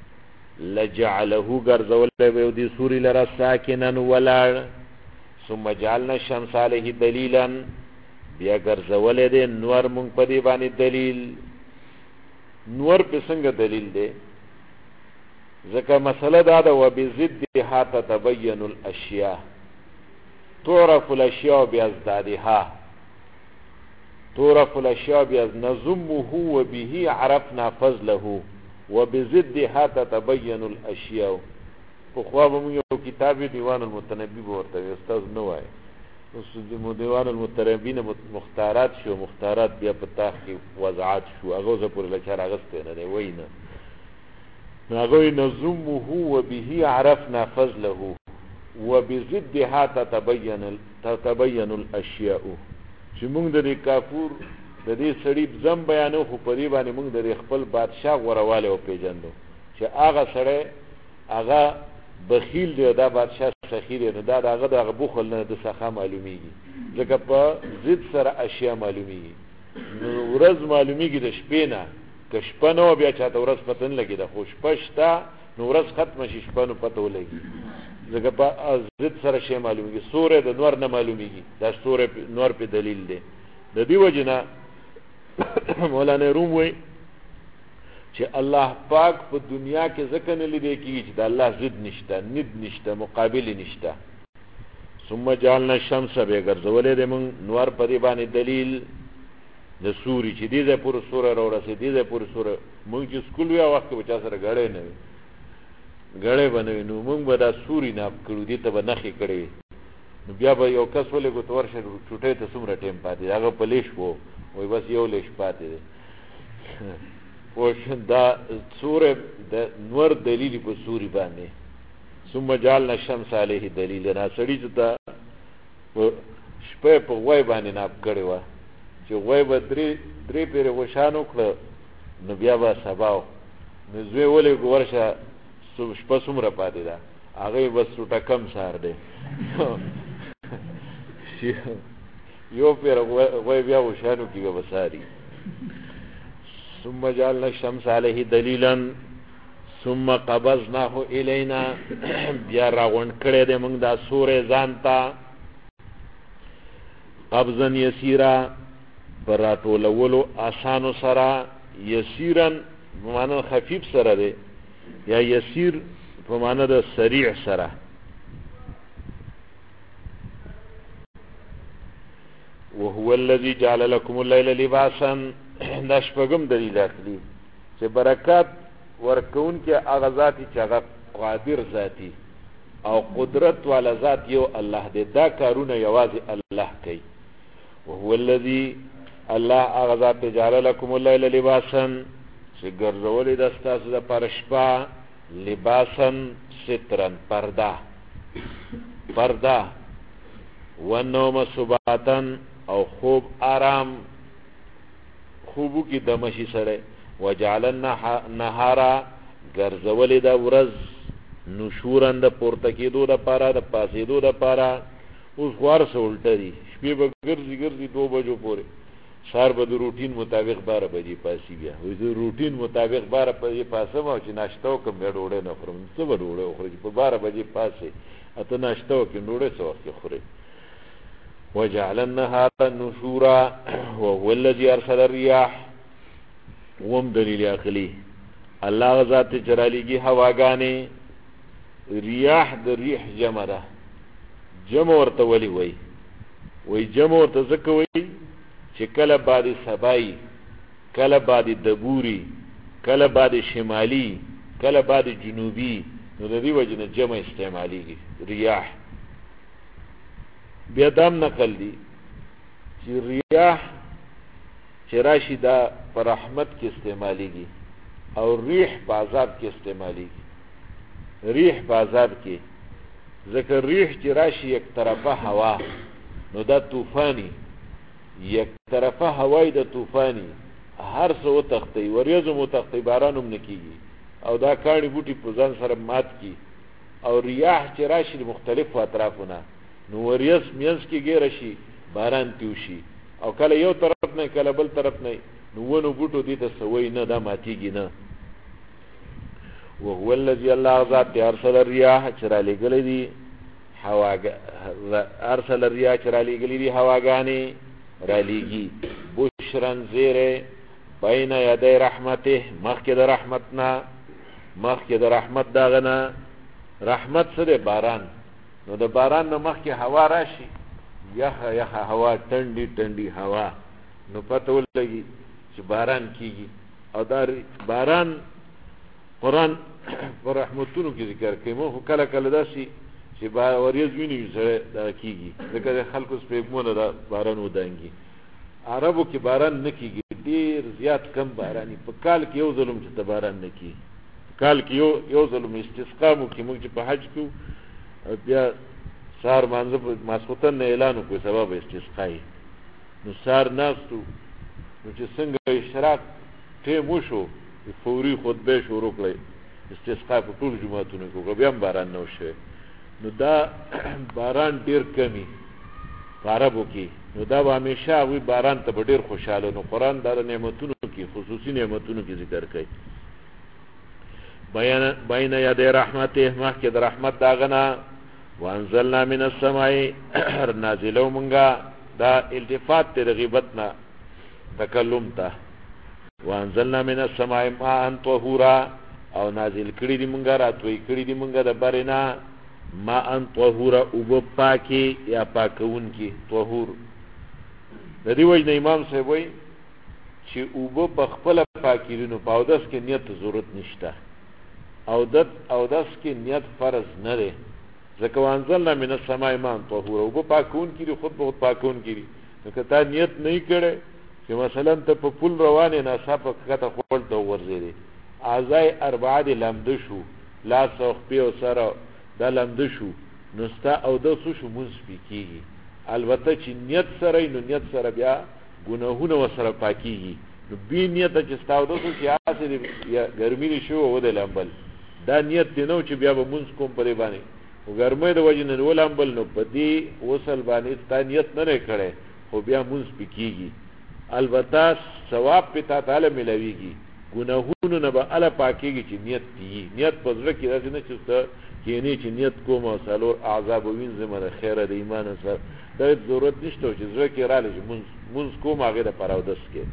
لجعله ګرځولی به و دې سوري لره ساکنن ولاړ. ثم جعلنا الشمس علیه دلیلا، بیا ګرځولی دی نور مونږ په دې باندې دلیل. نور پې څنګه دلیل دی؟ ځکه مسله دا ده وبضدها تتبین الاشیاء، تعرف الاشیاء بازدادها، تعرف الاشیاء نظمه وبه عرفنا فضله وبضدها تتبین الاشیاء. پخوا به موږ یو کتاب دیوان المتنبی به ورته وایي، استاذ نه وایي. اوس دیوان المتنبی نه مختارات شو، مختارات بیا په تاخ کې وضعات شو، هغه اوسه پورې له چا راغستی نه دی، وایي نه. نو هغه وایي نظمه وبه عرفنا فضله وبضدها تتبین الاشیاء. چې موږ د دې کافور د دې سړي ځم بیانو، خو په دې باندې موږ د دې خپل بادشاه غوروالی وپېژندو چې هغه سړی هغه بخیل دی، دا بادشاه سخي دی. نو دا د هغه د هغه بخل نه د سخا معلومیږي، ځکه په ضد سره اشیا معلومیږي. نو ورځ معلومیږي د شپې نه، که شپه نه وه بیا چاته ورځ پته نه لګېده، خو شپه شته نو ورځ ختمه شي شپه نو پته ولګي. ځکه په ضد سره شی معلومیږي سورې د نور نه معلومیږي دا سورې نور په دلیل دی د دې وجه نه مولانا روم وایي چې الله پاک په دنیا کې ځکه نه لیدل کېږي چې د الله ضد نشته ند نشته مقابل نشته ثم جعلنا الشمس بغرزولې د موږ نور په دې باندې دلیل د سوري چې دې پورې سوره راورسې دې پورې سوره موږ چې سکول ویا وخت به چا سره غړې نه وي غړې باندې نو موږ به دا سوري نه کړو دې ته به نخې کړې نو بیا به یو کس ولې کو تور شه چټې ته څومره ټیم پاتې هغه په لیش وو وای بس یو لیش پاتې دی وشن دا سوره د نور دلیل په سوري باندې ثم جعلنا الشمس عليه دلیلا سړی ته شپه په وای باندې ناب کړی و چې وای به درې پیر وشانو کړ نو بیا به سباو نو زوی ولې ورشه شپه څومره پاتې ده هغه بس ټوټه کم سار دی یو پیر وای بیا وشانو کې به ساری ثم جعلنا الشمس عليه دلیلا ثم قبضناه الینا بیا راغون کړی دی موږ دا سورې ځان ته قبضا یسیرا پر راټولولو آسانو سره یسیرا په معنی خفیف سره دی یا یسیر په معنی د سریع سره وهو الذي جعل لكم الليل لباسا دا شپږم دلیل اخلي چې برکات ورکون کې هغه ذاتي چې هغه قادر ذاتي او قدرت والا ذات یو الله دې دا کارونه یوازې الله کوي وهو الذي الله هغه ذات جعل لكم الليل لباسا چې ګرځولې د ستاسو د پر شپه لباسا سترن پرده ونوم سباتن او خوب آرام خوبو کی دمشی سره وجعل النهارا ګرځولې د ورځ نشورن د پورته کېدو د پاره د پاسېدو د پاره اوس غوار سولټه دي شپې به ګرځي 2 بجو پورې سار به د روټین مطابق 12 بجې پاسې بیا وې د روټین مطابق 12 بجې پاسم او چې ناشته وکم بیا ډوډۍ نه خورم څه به ډوډۍ وخورم په 12 بجې پاسې اته ناشته وکم ډوډۍ څه وخت خوري وجعل النهار نشورا وهو الذي ارسل الرياح وم دلیل عقلی الله ذات جلالیږي هواګانې ریاح د ریح جمع ده جمع ورته ولی وای جمع ورته ځکه وای چې کله بعد سبای کله بعد دبوري کله بعد شمالي کله بعد جنوبي نو د دې وجه نه جمع استعماليږي ریاح بیا دام نقل دی چې ریاح چې راشي دا پر رحمت کې استعماليږي او ریح په عذاب کې استعماليږي ریح په عذاب کې ځکه ریح چې راشي یک طرفه هوا نو دا طوفاني یک طرفه هوای د طوفاني هر څه وتختی وریځو متختی بارانوم نکېږي او دا کاڼي بوټي په ځان سره مات کی او ریاح چې راشي د مختلفو اطرافونه نو وریځ مینس کې ګیر شي باران تیوشي او کله یو طرف نه کله بل طرف نه نو ونو بوټو دي ته سوي نه دا ماتيږي نه وهو الذي الله ذات ارسل الرياح چرالي غلي دي ارسل الرياح چرالي غلي دي هواګاني راليږي بشرن زيره بين يدي رحمته مخکې د رحمتنا مخکې د رحمت داغنا رحمت سره باران نو د باران نو مخکې هوا راشي یخ هوا ټنډي هوا نو پته ولګي چې باران کیږي او دا باران قرآن پر رحمتونو کې ذکر کوي مو کله کله داسي چې وریځ ویني سره دا کیږي ځکه خلکو سپېږمونه دا باران ودانګي عربو کې باران نه کیږي ډیر زیات کم باراني په کال کې یو ظلم چې باران نه کیږي کال کې یو ظلم استسقا مو کې موږ چې په حج کې بیا سار مانځه ماسختن نه اعلان وکړ سبب استسقای نو سار ناستو نو چې څنګه اشراق ټیم وشو فوري خطبه شروع کړې استسقا په ټول جمعهتونو کې بیا باران نه وشو نو دا باران ډیر کمی عربو کې نو دا همیشه وی باران ته ډیر خوشاله نو قرآن دا نعمتونو کې خصوصي نعمتونو کې ذکر کوي بین یاد رحمت مخکې د رحمت داغنا وانزلنا من السماء نازلو منگا دا التفات تیر غیبتنا تکلم تا وانزلنا من السماء ماء طهورا او نازل کړي دی منگا راتوی کړي دی منگا دا بارنا ماء طهورا او پاکی یا پاکون کی طهور د دې وجه امام صاحب وای چې او په خپل پاکیرونو پاودس کې نیت ضرورت نشته او داس کې نیت فرض نه دی ځکه وانزلنا من السماء ماء طهورا او پاکون کی خود به پاکون کی نو که تا نیت نه کړي چې مثلا ته په پل روانه نه صاحب کته خپل ته ورځي اعضای اربعه دی لمده شو لا سوخ پیو سره دا لمده شو نستا او د سوشو منځ پکېږي البته چې نیت سره نو نیت سره بیا ګناهونه وسره پاکيږي نو بی نیت چې ستاو د سوشي اسې یا ګرمي شو و د لمبل دا نیت دی نو چې بیا به منځ کوم پرې باندې او ګرمۍ د وجه نه ولمبل نو پدی وصل باندې تا نیت نه کړي خو بیا منځ پکېږي البته ثواب په تعالی ملويږي ګناهونو نه به الله پاکيږي چې نیت دی نیت په ځړه کې راځي نه چې کینی چې نیت کوم او سالور اعذاب وین زمره خیره د ایمان سره د ضرورت نشته چې زړه کې را لږ منځ کوم هغه د پراودس کې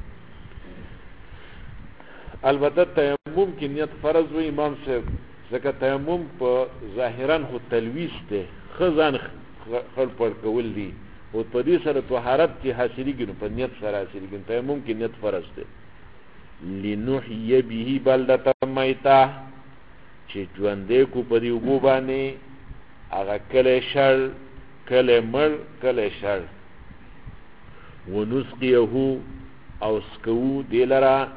البته تیمم کې نیت فرض و امام صاحب ځکه تیمم په ظاهرا خو تلويث ده خزان خړ پړ کول دي او په دې سره طهارت کې حاصلېږي په نیت سره حاصلېږي تیمم کې نیت فرض ده لنحيي به بلدة ميتة چې ژوندې کو په دې وګو باندې هغه کله شر کله مر کله شر ونسقيه او سکو دلرا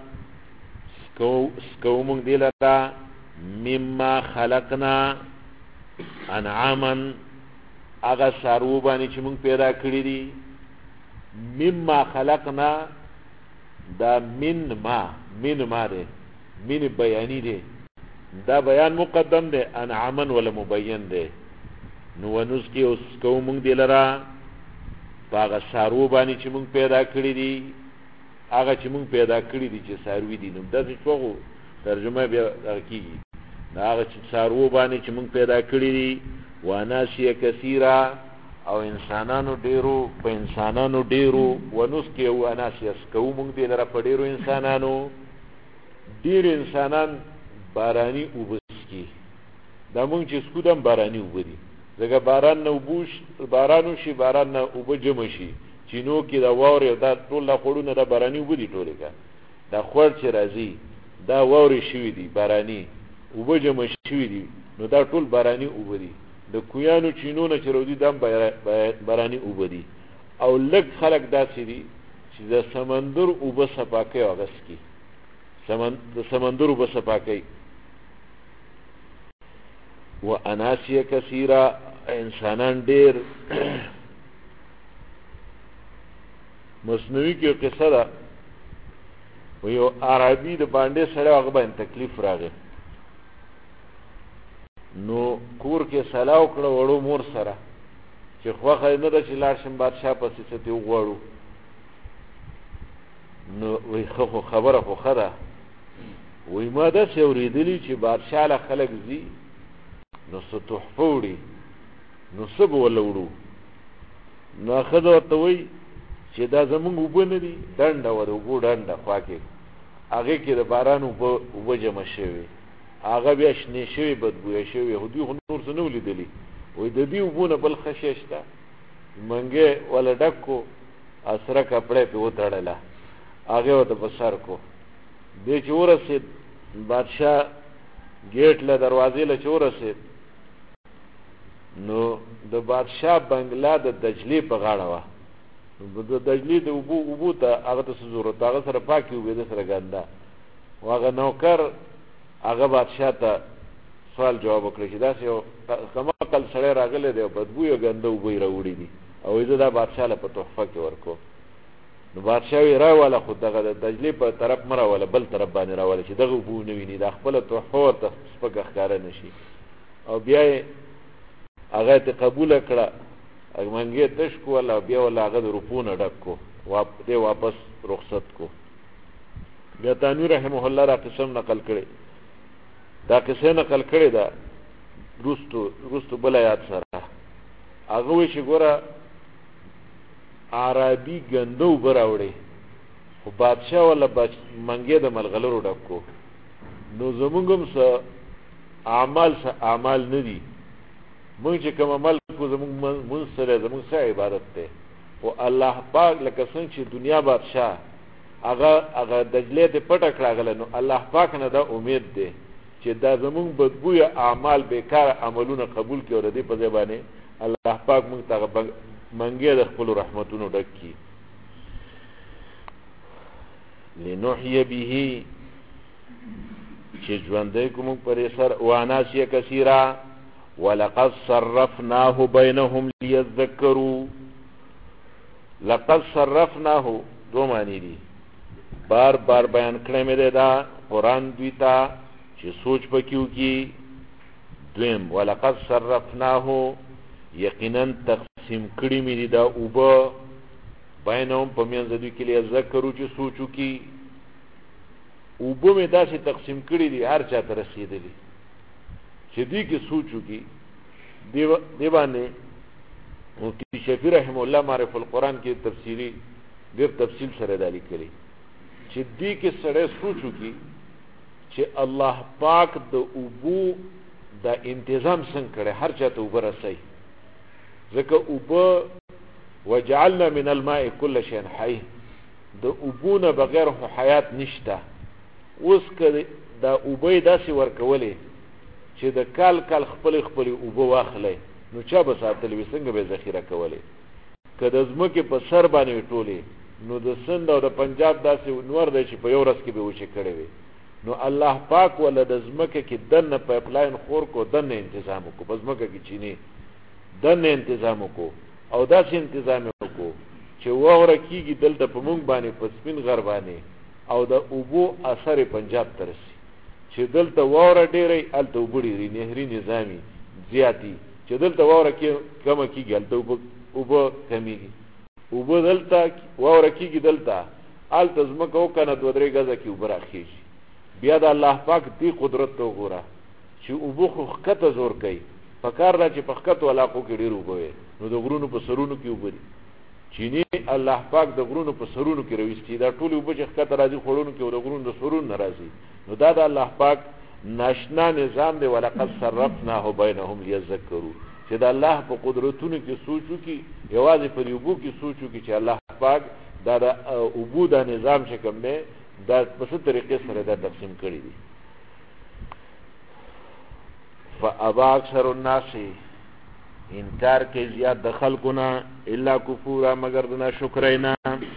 سکو مونږ دلرا مما خلقنا انعاما هغه سارو باندې چې مونږ پیدا کړی دي مما خلقنا دا من ما ده من بیانی ده دا بیان مقدم ده انعاما ولا مبین ده نو ونسقي اوس کوم دی لرا باغ سارو باندې چې مونږ پیدا کړی دي هغه چې مونږ پیدا کړی دي چې ساروي دي نو دا څه ترجمه بیا کیږي دا هغه چې سارو باندې چې مونږ پیدا کړی دي واناشیه کثیره او انسانانو ډیرو په انسانانو ډیرو ونسقي او اناشیه کوم مونږ دی لرا په ډیرو انسانانو ډیر انسانان بارانی وبسکی دا مونږ چې سکودم بارانی وبدي ځکه باران نو بوش بارانو شي باران نه وبجم شي چینو کې دا ووري دا ټول لا خورونه دا بارانی وبدي ټوله کا دا خور چې راځي دا ووري شوی دي بارانی وبجم شوی دي نو دا ټول بارانی وبدي د کویانو چینو نه چرودي دم بارانی وبدي او لږ خلک داسې دي چې د سمندر وبسپاکي اغس کی سمندر وبسپاکي و اناسیه کثیره انسانان ډیر مصنوعي کې قصه ده و یو عربي د باندې سره هغه باندې تکلیف راغی نو کور کې سلاو کړه وړو مور سره چې خوخه نه ده چې لارشم بادشاہ پسې څه دی وغواړو نو وی خبره خو خده وی ما دا څه اورېدلي چې بادشاہ له خلک زی نو څه تحفه وړي نو څه به وله وړو نو ښځه ورته وایي چې دا زمونږ اوبه نه دي ډنډه وه د اوبو ډنډه خوا کې هغې کې د باران اوبه جمع شوې هغه بیا شنې شوې بدبویه شوې خو دوی خو نور څه نه ولیدلي وایي د دې اوبو نه بل ښه شی شته منګی وله ډک کو اسره کپړی پې وتړله هغې ورته په سر کو دی چې ورسېد بادشاه گیټ له دروازې له چې ورسېد نو د بادشاه بنگلا د دجلې په غاړه وه د دجلې د اوبو ته هغه ته څه ضرورت هغه سره پاکې اوبې ده سره ګنده و هغه نوکر هغه بادشاه ته سوال جواب وکړي چې داسې یو کمعقل سړی راغلی دی او بدبویه ګنده اوبه یې راوړي دي او زه دا بادشاه له په تحفه کې ورکوم نو بادشاه یې راوله خو دغه د دجلې په طرف مه راوله بل طرف باندې راوله چې دغه اوبه ونه ویني دا خپله تحفه ورته سپکه ښکاره نه شي او بیا یې هغه ته قبوله کړه منګې تش کو ولا بیا ولا هغه د روپو نه ډک کو دی واپس رخصت کو بیا تانوی رحمه الله را قسم نقل کړي دا قصه نقل کړي دا روستو بل یاد سره هغه وی چې ګوره عربي ګندو براوړي خو بادشاہ ولا منګې د ملغلرو ډکو نو زمونږم څه اعمال نه دي مونږ چې کوم عمل کو زمونږ سره زمونږ سره عبادت ته او الله پاک لکه څنګه چې دنیا بادشاہ هغه دجله ته پټ کړاغل نو الله پاک نه دا امید ده چې دا زمونږ بدبوې اعمال بیکار عملونه قبول کړي او دې په ځای باندې الله پاک مونږ ته منګي د خپل رحمتونو ډک کړي لنحيي به چې ژوندې کوم پر سر واناسیه کثیره ولقد صرفناه بينهم ليذكروا لقد صرفناه دو معنی دي بار بار بیان کړی مې دا قرآن دوی ته چې سوچ پکیو کی دویم ولقد صرفناه یقینا تقسیم کړی مې دا اوبه بینهم په منځ دوی کې ليذكروا چې سوچو کی اوبه مې داسې تقسیم کړی دي هر چا ته رسیدلی چې دوی کې سوچو کی دی باندې مفتی شفیع رحم الله معرف القرآن کې تفسیری ډېر تفصیل سره دالی کړي چې دوی کې سره سوچو کی چې الله پاک د اوبو دا انتظام څنګه کړي هر چا ته اوبه رسي ځکه اوبه وجعلنا من الماء كل شيء حي د اوبو نه بغیر حیات نشته اوس که دا اوبه داسې ورکولې چې د کال خپل اوبه واخلې نو چا به ساتلې وي څنګه به ذخیره کولې که د ځمکې په سر باندې ټولې نو د سند او د پنجاب داسې نور دی چې په یو ورځ کې به وچې کړی وي نو الله پاک ولا د ځمکې کې دننه پایپ لاین خور کو دننه انتظام وکړو په ځمکه کې چینی دننه انتظام وکړو او داسې انتظام وکړو چې واوره کېږي دلته په مونږ باندې په سپین غر باندې او د اوبو اثر پنجاب ته رسي چې دلته واوره ډېرې هلته اوبه ډېرې نهري نظامي زیاتي چې دلته واوره کمه کېږي هلته اوبه کمیږي اوبه دلته واوره کېږي دلته هلته ځمکه وکنه 2-3 ګزه کې اوبه راخېږي بیا د الله پاک دې قدرت ته وګوره چې اوبه خو ښکته زور کوي په کار دا چې په ښکتو علاقو کې ډېر اوبه وي نو د غرونو په سرونو کې اوبه دي چینی الله پاک د غرونو په سرونو کې راوستي دا ټول اوبه چې ښکته راځي خوړونو کې او د غرونو د سرونو نه راځي نو دا د الله پاک ناشنا نظام دی ولقد صرفناه بینهم ليذكروا چې د الله په قدرتونو کې سوچ وکړي یوازې پر اوبو کې سوچ وکړي چې الله پاک دا د اوبو دا نظام چې کوم دی دا په څه طریقې سره دا تقسیم کړی دی فابا اکثر الناس انکار کې زیات د خلقنا الا کفورا مگر د ناشکرینا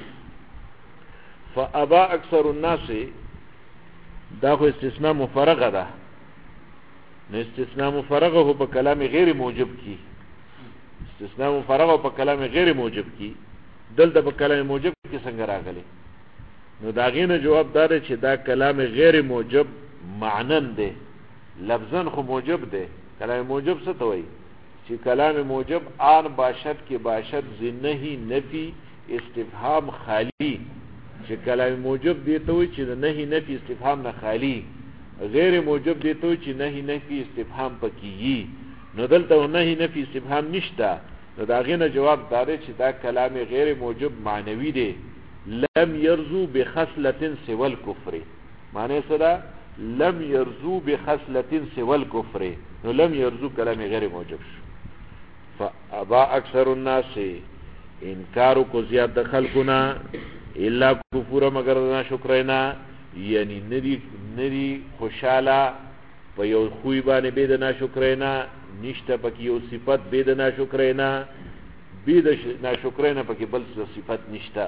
فابا اکثر الناس دا خو استثناء مفرغه ده نو استثناء مفرغه هو په کلام غیر موجب کی استثناء مفرغه په کلام غیر موجب کی دلته په کلام موجب کې څنګه راغلی نو دا غینه جواب دار چې دا کلام غیر موجب معنن ده لفظاً خو موجب ده کلام موجب څه ته وایي چې کلام موجب آن باشد کې باشد ذنهی نفی استفهام خالی چې کلام موجب دیته وي چې نهی نفی استفهام نه خالی غیر موجب دیته وي چې نهی نفی استفهام پکې نو دلته نهی نفی استفهام نشته نو دا غینه جواب دار چې دا کلام غیر موجب معنوي دی لم يرزو بخصلة سوى الكفر معنی څه ده لم يرزو بخصلة سوى الكفر نو لم يرزو کلام غیر موجب شو فابا اکثر الناس انکارو کو زیاد د خلقنا الا کفر مگر نه شکرینا یعنی ندی خوشاله په یو خوې باندې بيد نه شکرینا نشته پکې یو صفت بيد نه شکرینا بيد نه شکرینا پکې بل صفت نشته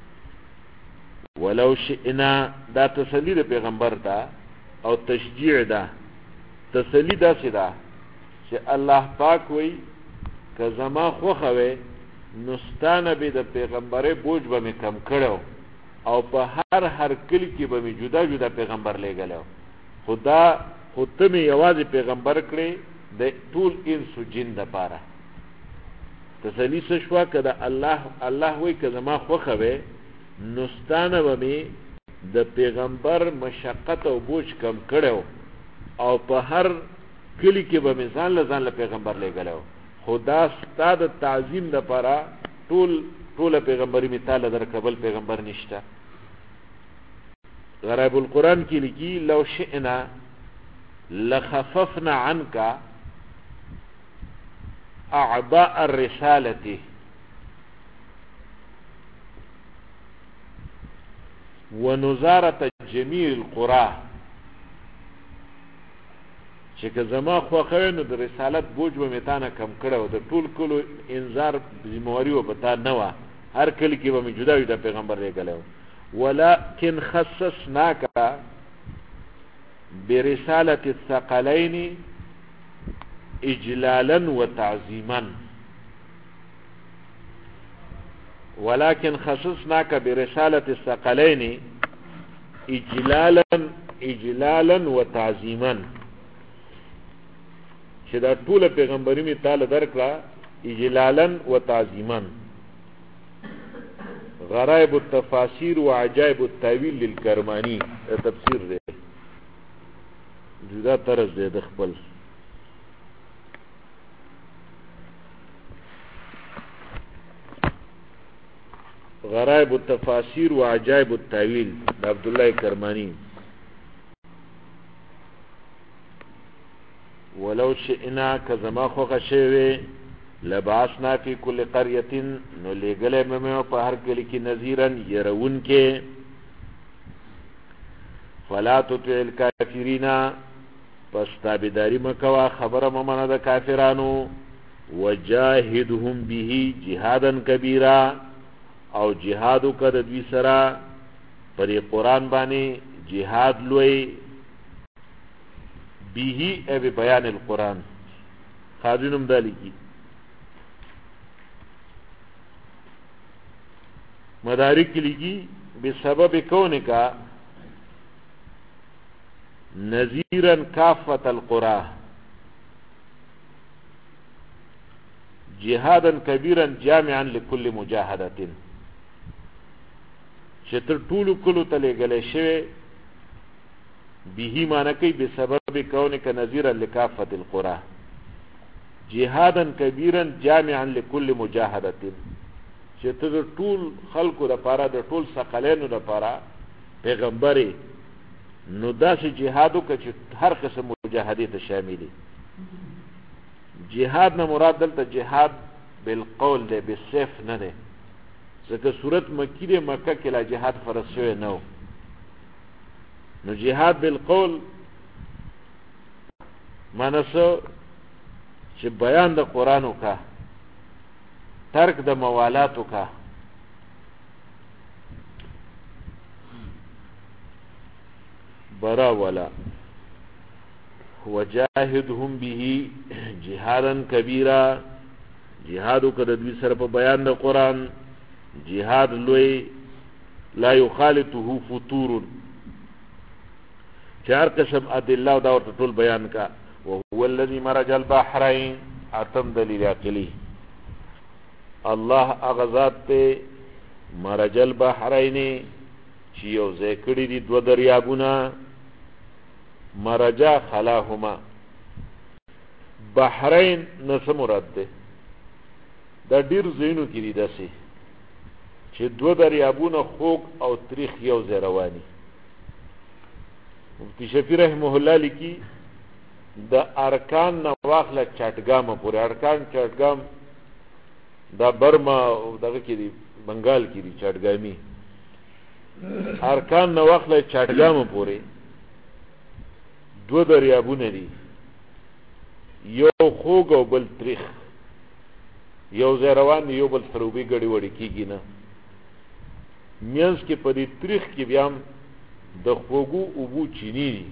ولو شئنا دا تسلی د پیغمبر دا او تشجیع دا تسلی دا سدا چې الله پاک وای که زما خوخه وي نستانه به د پیغمبره بوج به می کم کړو او په هر کلی کې به می جدا جدا پیغمبر لګلو خدا خود می یوازې پیغمبر کړی د ټول انس او جن لپاره تسلی شوا کده الله وای که زما خوخه وي نستانه به می د پیغمبر مشقت او بوج کم کړو او په هر کلی کې به می ځان له پیغمبر لګلو خدا ستا د تعظیم لپاره ټول پیغمبري مثال درکبل پیغمبر نشته. غرائب القرآن کې لیکي لو شئنا لخففنا عنك اعباء الرسالة ونزارة جميع القرى، چې که زما خوښه نو د رسالت بوج به مې تانه کم کړی و، د ټول کلو انذار ذمواري و په تا نه وه، هر کلي کې به مې جدا جدا پیغمبر لېږلی و. ولكن خصصناك برسالة الثقلين اجلالا وتعظيما، ولكن خصصناك برسالة الثقلين اجلالا وتعظيما، چې دا ټول پیغمبري می تعالی درکړه اجلالا وتعظيما. غرائب التفاسير وعجائب التاويل للكرماني تفسیر دی، جدا طرز دی د خپل. غرائب التفاسير وعجائب التاويل د عبد الله کرمانی. ولو شئنا کزما خوښه شوی لبعثنا فی کل قریة نو لېږلی به مې په هر کلي کې نذیرا يرونکې. فلا تطع الکافرین پس تابعداري مه کوه، خبره مه منه د کافرانو. وجاهدهم به جهادا کبیرا او جهاد وکړه د دوی سره پر قرآن باندې جهاد لوی. به ای بیان القرآن خازنم دالی کی مدارک لگی بسبب کون کا نذیرا کافت القرآ جهادا کبیرا جامعا لكل مجاهدت، چې تر ټولو کلو ته لېږلی شوی. به معنی کوي بسبب کونک نذیرا لکافت القرآ جهادا کبیرا جامعا لكل مجاهدت، چې ته د ټول خلکو لپاره د ټول ثقلینو لپاره پیغمبرې، نو داسې جهاد وکړه چې هر قسم مجاهدې ته شاملي. جهاد نه مراد دلته جهاد بالقول دی، بالسيف نه دی، ځکه صورت مکی دی، مکه کې لا جهاد فرض شوی نه و. نو جهاد بالقول معنی څه چې بیان د قرآن وکړه، ترک د موالات وکړه. برا ولا وجاهدهم به جهادا کبیرا، جهاد وکړه د دوی سره په بیان د قرآن، جهاد لوی. لا یخالطه فتور، چار قسم ادله دا ورته ټول بیان کا. وهو الذي مرج البحرين اتم دلیل عقلی. الله اغذات ته مرج البحرين چې یو ځای کړي دي دو دریابونه. مرجا خلاهما، بحرین نسه مراد ده، دا ډیر ځایونو کې دي داسې چې دو دریابونه خوږ او تریخ یو ځای رواني. مفتی شفیع رحمه الله لیکي د ارکان نه واخله چاټګامه پورې. ارکان چاټګام دا برما دغه کې دي، بنگال کې دي چاټګامي. ارکان نه واخله چاټګامه پورې دو دریابونه دي، یو خوږ او بل تریخ، یو ځای روان دي، یو بل سره اوبې ګډې وړې کېږي نه. منځ کې په دې تریخ کې بیا هم د خوږو اوبو چینی دي،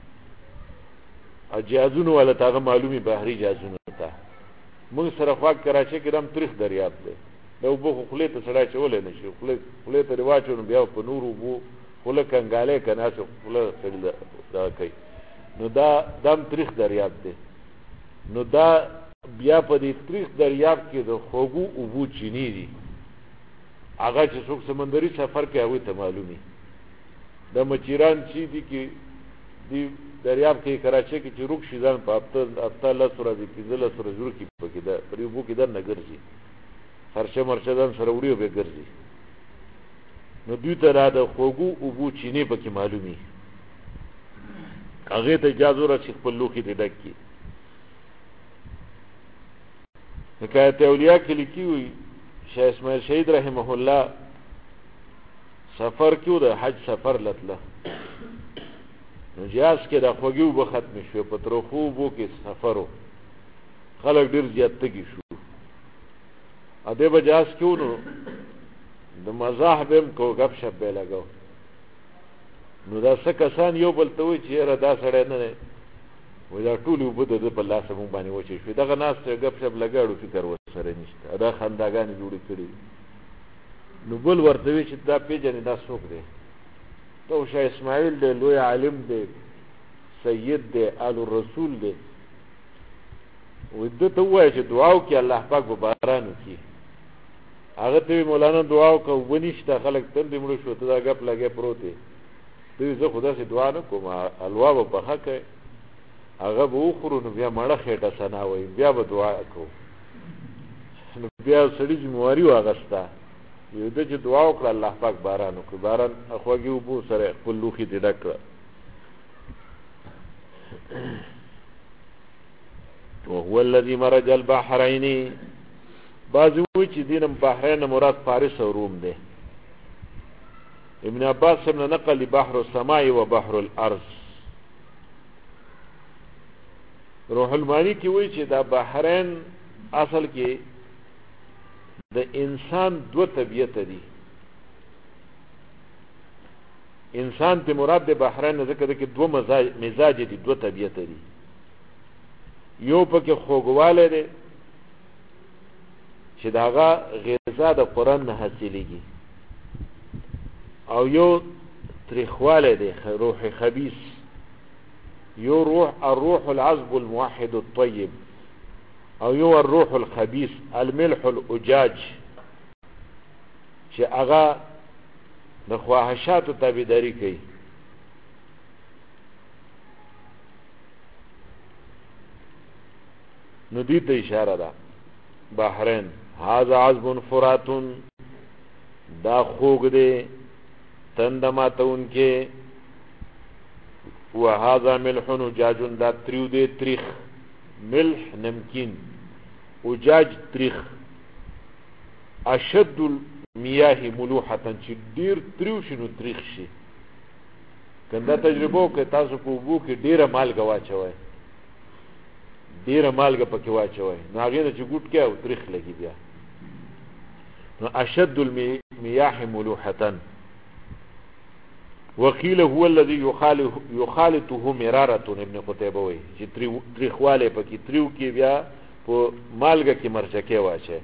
جهازونو والا ته هغه معلومي بحري جهازونو ته. موږ سره خوا کراچۍ کې هم تریخ دریاب دی، د اوبو خو خولې ته سړی اچولی نه شي، خولې ته دې واچو نو بیا په نور اوبو خوله کنګالی که نه خوله سړي دغه کوي. نو دا هم تریخ دریاب دی. نو دا بیا په دې تریخ دریاب کې د خوږو اوبو چینی دي، هغه چې څوک سمندري سفر کوي هغوی ته معلومي. د مچیران چې دي کې دی دریاب کې کراچۍ کې چې روک شي ځان په هفته 10 ورځې کې 10 ورځې روکي پکې ده پر یو بو کې در نه ګرځي خرچه مرچه ځان سره وړي او به ګرځي نو دوی ته را د خوږو اوبو چینې پکې معلومي هغې ته اجازه ورکړه چې خپل لوښي دې ډک کړي حکایت اولیاء کې لیکي وي شاه اسماعیل شهید رحمه الله سفر کیو د حج سفر لتله نو جهاز کې د خوږې اوبه ختمې شوې په ترخو اوبو کې سفر و خلک ډېر زیات تږي شو ا دې به جهاز کې و نو د مزاح به هم کو ګپ شپ به لګاو نو دا څه کسان یو بل ته وایي چې یاره دا سړی نه دی وایي دا ټولې اوبه د ده په لاسه مونږ باندې وچې شوې دغه ناست ګپ شپ لګاړو فکر ورسره نشته دا خنداګانې جوړې کړي نو بل ورته وایي چې دا پېژنې دا څوک دی تو شاه اسماعیل دی لوی عالم دی سید دی آل الرسول دی وایي ده ته ووایه چې دعا وکړي الله پاک به باران وکړي هغه ته وایي مولانا دعا وکړه اوبه نشته خلک تندې مړه شو ته دا ګپ لګی پروت دی ته وایي زه خو داسې دعا نه کوم حلوا به پخه کوي هغه به وخورو نو بیا مړه خېټه ثنا وایي بیا به دعا کوو نو بیا سړي ذمواري واخسته یو ده چې دعا وکړه الله پاک باران وکړي باران خوږې اوبو سره خپل لوښي دې ډک کړه وهو الذي مرج البحرين بعض وی چې دینم بحرین مراد فارس او روم دی ابن عباس ابن نقل بحر السماء و بحر الارض روح المانی کی وی چې دا بحرین اصل کې د انسان دو طبیعت دي انسان ته مراد د بحرین ذکر کې دو مزاج دي دو طبیعت دي یو پکې خوږواله دی چې داغه غذا د قرآن نه حاصلېږي او یو تریخواله دی روح خبیث یو الروح العذب الموحد الطيب او یو الروح الخبيث الملح الاجاج چې هغه د خواهشاتو تابعداري کوي نو دې ته اشاره ده بحرین هذا عذب فرات دا خوږ دی تند ماتون کې وهذا ملح اجاج دا تریو دی تریخ ملح نمکین اجاج تریخ اشد المياه ملوحه چې ډیر تریو شنو تریخ شي کنده تجربه کې تاسو په وبو کې ډیره مالګه واچوي ډیره مالګه پکې واچوي نو هغه چې ګوټ کې او تریخ لګي بیا نو اشد المياه ملوحه وقيل هو الذي يخالطه مراره ابن قتيبه وي چې تریخواله پکې تریو کې بیا په مالګه کې مرچکه واچي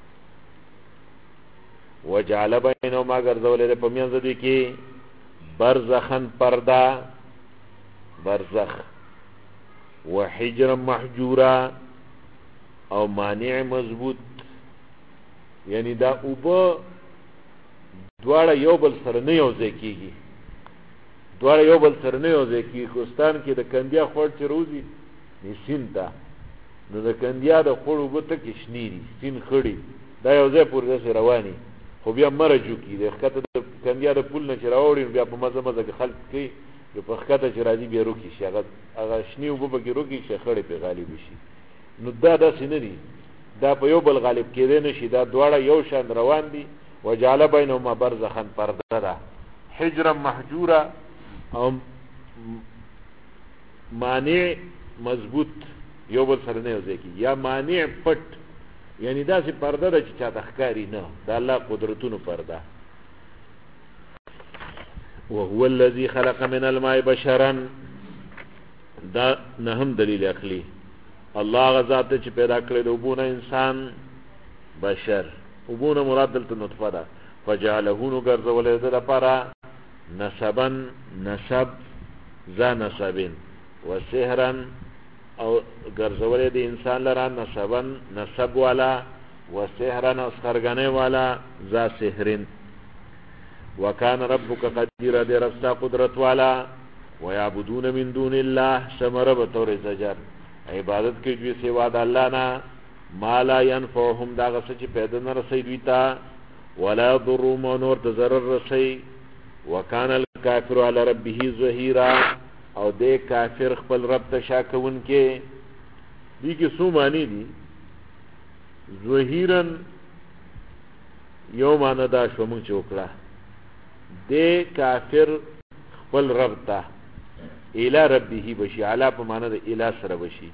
وجعل بينهما غرزول په میانځ دي کې برزخن پردا برزخ وحجر محجورا او مانع مضبوط یعنی دا اوبه دواړه یو بل سره نه یو ځای کیږي دواړه یو بل سره نه یو ځای کیږي کوستان کې د کندیا خوړ چې روزي نسین تا نو د کندیا د خوړ اوبه ته کې شنيري سین خړی دا یو ځای پورې سره رواني خو بیا مرجو کی د خطه د کندیا د پول نه چراوړي بیا په مزه مزه کې خلک کوي په خطه چې راځي بیا روکی شي هغه شنی اوبه کې روکی شي خړې په غالب شي نو دا داسې نه دي دا په یو بل غالب کېدې نشي دا دواړه یو شان روان دي وجعل بينهما برزخا پرده ده حجرا محجورا او مانع مضبوط یو بل سره نه یوځي کی یا مانع پټ یعنی دا سي پرده ده چې چا تخکاری نه دا الله قدرتونو پرده وهو الذي خلق من الماء بشرا دا نهم دلیل عقلی الله غزاد چې پیدا کړی د وبونه انسان بشر وبونه مراد دلته نطفه ده فجعله نو ګرځولې ده لپاره نسبا نسب ذا نسبین وسحرا او ګرځولې ده انسان لره نسبا نسب والا وسحرا اسخرغنه والا ذا سحرین وکان ربک قدیر دې رستا قدرت والا ويعبدون من دون الله سمر بطور زجر عبادت کوي دوی سوا د الله نه ما لا ينفعهم دا غس چې پیدا نه رسي دوی ته ولا يضرهم نور د ضرر رسي وكان الكافر على ربه ظهيرا او دې کافر خپل رب ته شاکون کې دي کې سو معنی دي ظهيرا یو معنی دا شو مونږ چوکړه دې کافر خپل رب ته الى ربه بشي علا په معنی د الى سره بشي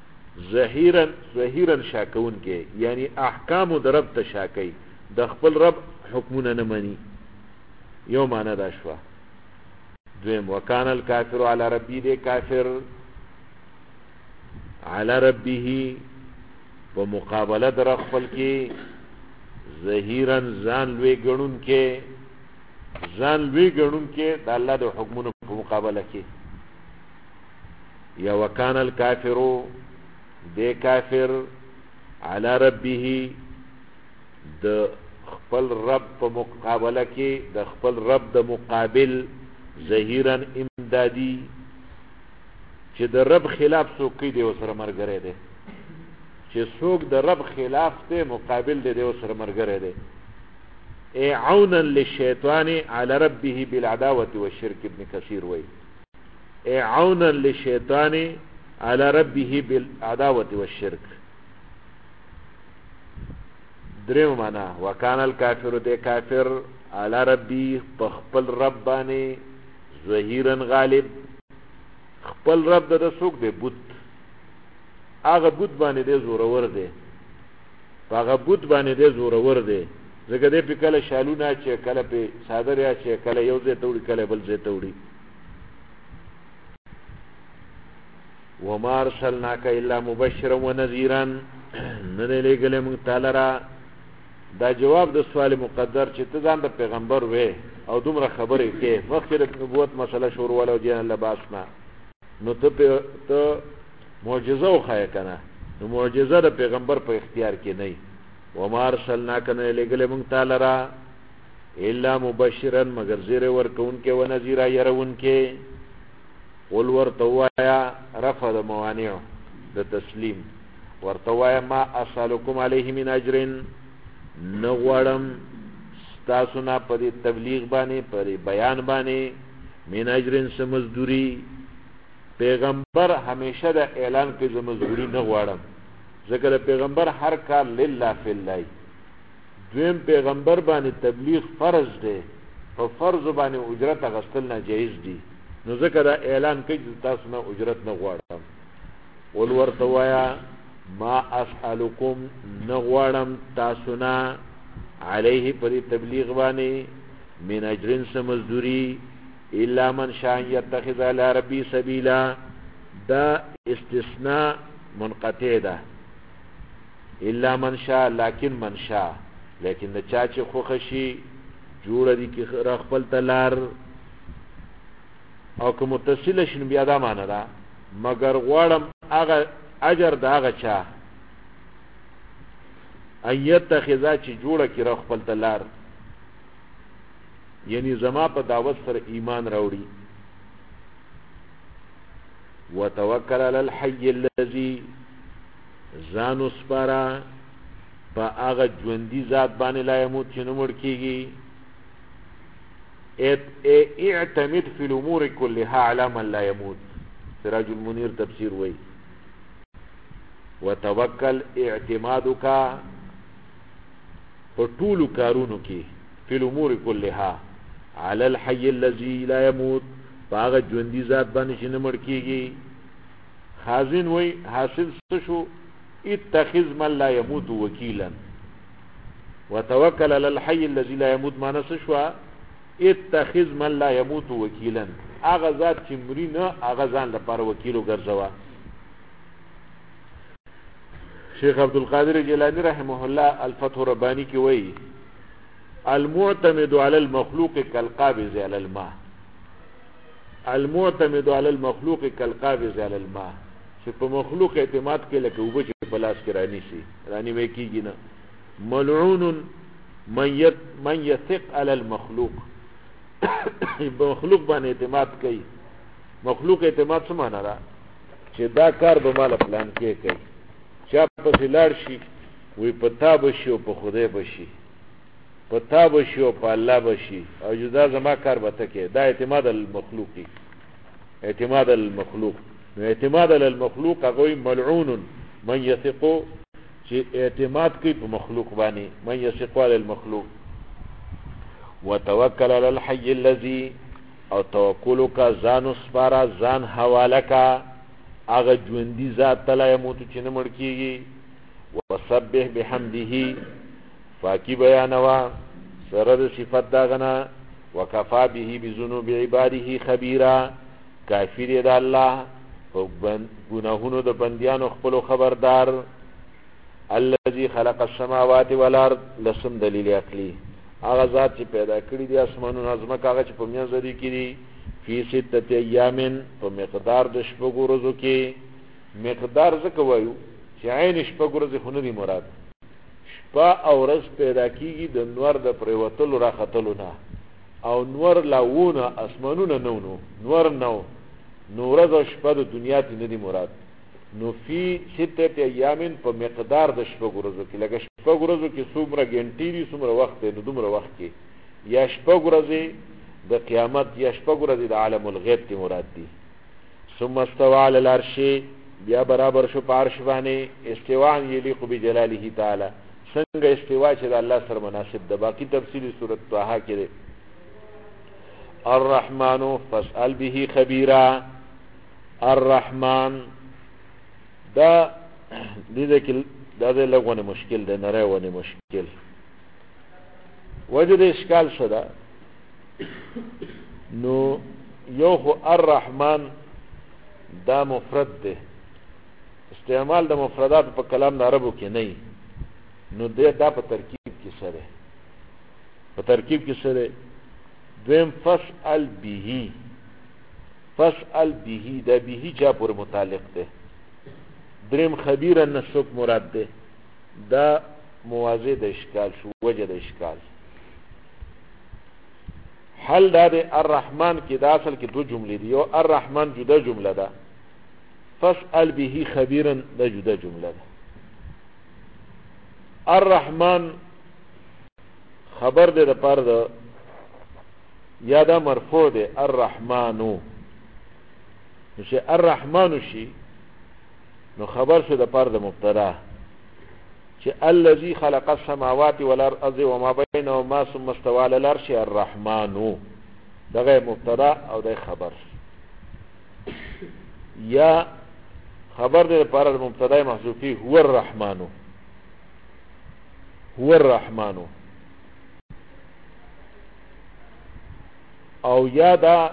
ظهيرا شاکون کې یعنی احکام د رب ته شاکي د خپل رب حکمونه نه مني یو معنی دا شو دویم وکانه الکافر علی ربی دې کافر علی ربه په مقابله در خپل کې ظهيرا ځان لوی ګڼون کې د الله د حکمونو په مقابله کې یا وکانه الکافر دې کافر علی ربه د خپل رب په مقابله کې د خپل رب د مقابل ظهيرا امدادي چې د رب خلاف څوک دی او سره مرګره دی چې څوک د رب خلاف ته مقابل دی او سره مرګره دی اي عونا للشيطان على ربه بالعداوه والشرك ابن كثير وي اي عونا للشيطان على ربه بالعداوه والشرك دریم معنا وکانه الکافر دې کافر علی ربی په خپل رب باندې ظهيرا غالب خپل رب د څوک دی بوت هغه بوت باندې دې زورور دی هغه بوت باندې دې زورور دی زګه دې په کله شالونه چې کله په صادر یا چې کله یو ځای توړي کله بل ځای توړي وما ارسلناک الا مبشرا ونذيرا نه لګلې موږ تعالی را دا جواب د سوال مقدر چې ته ځان د پیغمبر وې او دومره خبرې کې مخکې د نبوت مسله شروع ولا او جن لباسنا نو ته معجزه وخایې کنه نو معجزه د پیغمبر په اختیار کې نه و ما ارسلناک نه لګلې موږ تعالی را الا مبشرا مگر زیر ورکون کې و نذیرا يرون کې قل ورتوایا رفع د موانع د تسلیم ورتوایا ما اسالکم علیه من اجر نغوارم ستاسو نه په تبلیغ باندې په بیان باندې من اجر سمزدوری پیغمبر همیشه د اعلان کې زمزدوری نه غواړم ځکه پیغمبر هر کار لله فی الله دویم پیغمبر باندې تبلیغ فرض دی او فرض باندې اجرت غستل ناجیز دی نو ځکه دا اعلان کوي تاسو نه اجرت نه غواړم ول ورته وایا ما اسالکم نغوارم تاسو نه علیه پر تبلیغ باندې من اجر سمزدوری الا من شاء يتخذ على ربي سبيلا دا استثناء منقطع ده الا من شاء لكن من شاء لیکن د چا چې خوخشي جوړ دي کې خپل تلار او که متصل شین بیا دا معنا ده مگر غواړم هغه اجر دا هغه چا ایت تخذا چې جوړه کې خپل تلار یعنی زما په دعوت سره ایمان راوړي وتوکل علی الحي الذي زانو سپارا په هغه ژوندۍ ذات باندې لا يموت چې نه مړ کیږي اعتمد في الامور كلها على من لا يموت سراج المنير تفسیر وای وتوکل اعتمادک په ټول کارونو کې في الامور كلها على الحي الذي لا يموت باغ ژوندۍ ذات باندې چې نه مړ کیږي خازن وای حاصل څه شو اتخذ من لا يموت وكيلا وتوكل على الحي الذي لا يموت ما نسشوا اتخذ من لا يموت وكيلا اغه ذات چې مړی نه اغه ځان لپاره وکیل وګرځوا شیخ عبد القادر جیلانی رحمه الله الفتح ربانی کی وای المعتمد على المخلوق كالقابض على الماء المعتمد على المخلوق كالقابض على الماء چې په مخلوق اعتماد کې لکه وبو چې په لاس کې رانی شي رانی مې کیږي نه ملعون من يثق على المخلوق په مخلوق باندې اعتماد کوي مخلوق اعتماد څه معنا ده چې دا کار به مال پلان کې کوي چا په لار شي وی پتا بشي او په خدای بشي پتا بشي او په الله بشي او جدا زما کار به تکي دا اعتماد المخلوقي اعتماد المخلوق نو اعتماد المخلوق هغه ملعون من يثق چې اعتماد کوي په مخلوق باندې من يثق على المخلوق وتوکل على الحي الذي او توکل کا ځان سپارا ځان حواله کا هغه ژوندۍ ذات تعالی موت چې نه مړ کیږي وسبح بحمده فاکی بیانوا سره د صفات داغنا وکفا به بذنوب عباده خبيرا کافر د الله او گناهونو د بندیانو خپل خبردار الذي خلق السماوات والارض لسم دلیل عقلی هغه ذات چې پیدا کړی دي اسمانونو ازمکه هغه چې په میانځ لري کړي فی ستة ایام په مقدار د شپږو ورځو کې مقدار څه وایو چې عین شپږ ورځې خو نه دي مراد شپه او ورځ پیدا کیږي د نور د پریوتلو را ختلو نه او نور لاونه اسمانونه نور نو ورځ او شپه د دنیا ته نه دي مراد نو فی ستة ایام په مقدار د شپږ ورځو کې لکه شپږ ورځو کې څومره غنټې دي څومره وخت دی نو دومره وخت کې یا شپږ ورځې د قیامت یا شپږ ورځې د عالم الغیب ته مراد دي ثم استوى على العرش بیا برابر شو پارش باندې استواء یلیق بجلاله تعالی څنګه استوا چې د الله سره مناسب ده باقی تفصیلی سورۃ طه کې ده الرحمن فاسأل به خبيرا الرحمن دا دې کې دا لغونه مشکل ده نه راونه مشکل وجد اشکال شدا نو یو خو الرحمن دا مفرد ده استعمال د مفردات په کلام د عربو کې نه نو دا په ترکیب کې سره په ترکیب کې سره دویم فاسأل به دا به چا پر متعلق ده دریم خبير النسوک مراد ده دا موازی د اشکال شو وجه د اشکال حل دا ده الرحمن کې دا اصل کې دو جملې دي یو الرحمن جدا جمله ده فاسأل به خبيرا دا جدا جمله ده الرحمن خبر ده د پاره ده یا دا مرفوع ده الرحمنو نو چې الرحمن شي نو خبر شو د پاره د مبتدا چې الذي خلق السماوات والارض وما بينهما ثم استوى على العرش الرحمن دغه مبتدا او د خبر یا خبر د لپاره د مبتدا محذوفی هو الرحمن او یا دا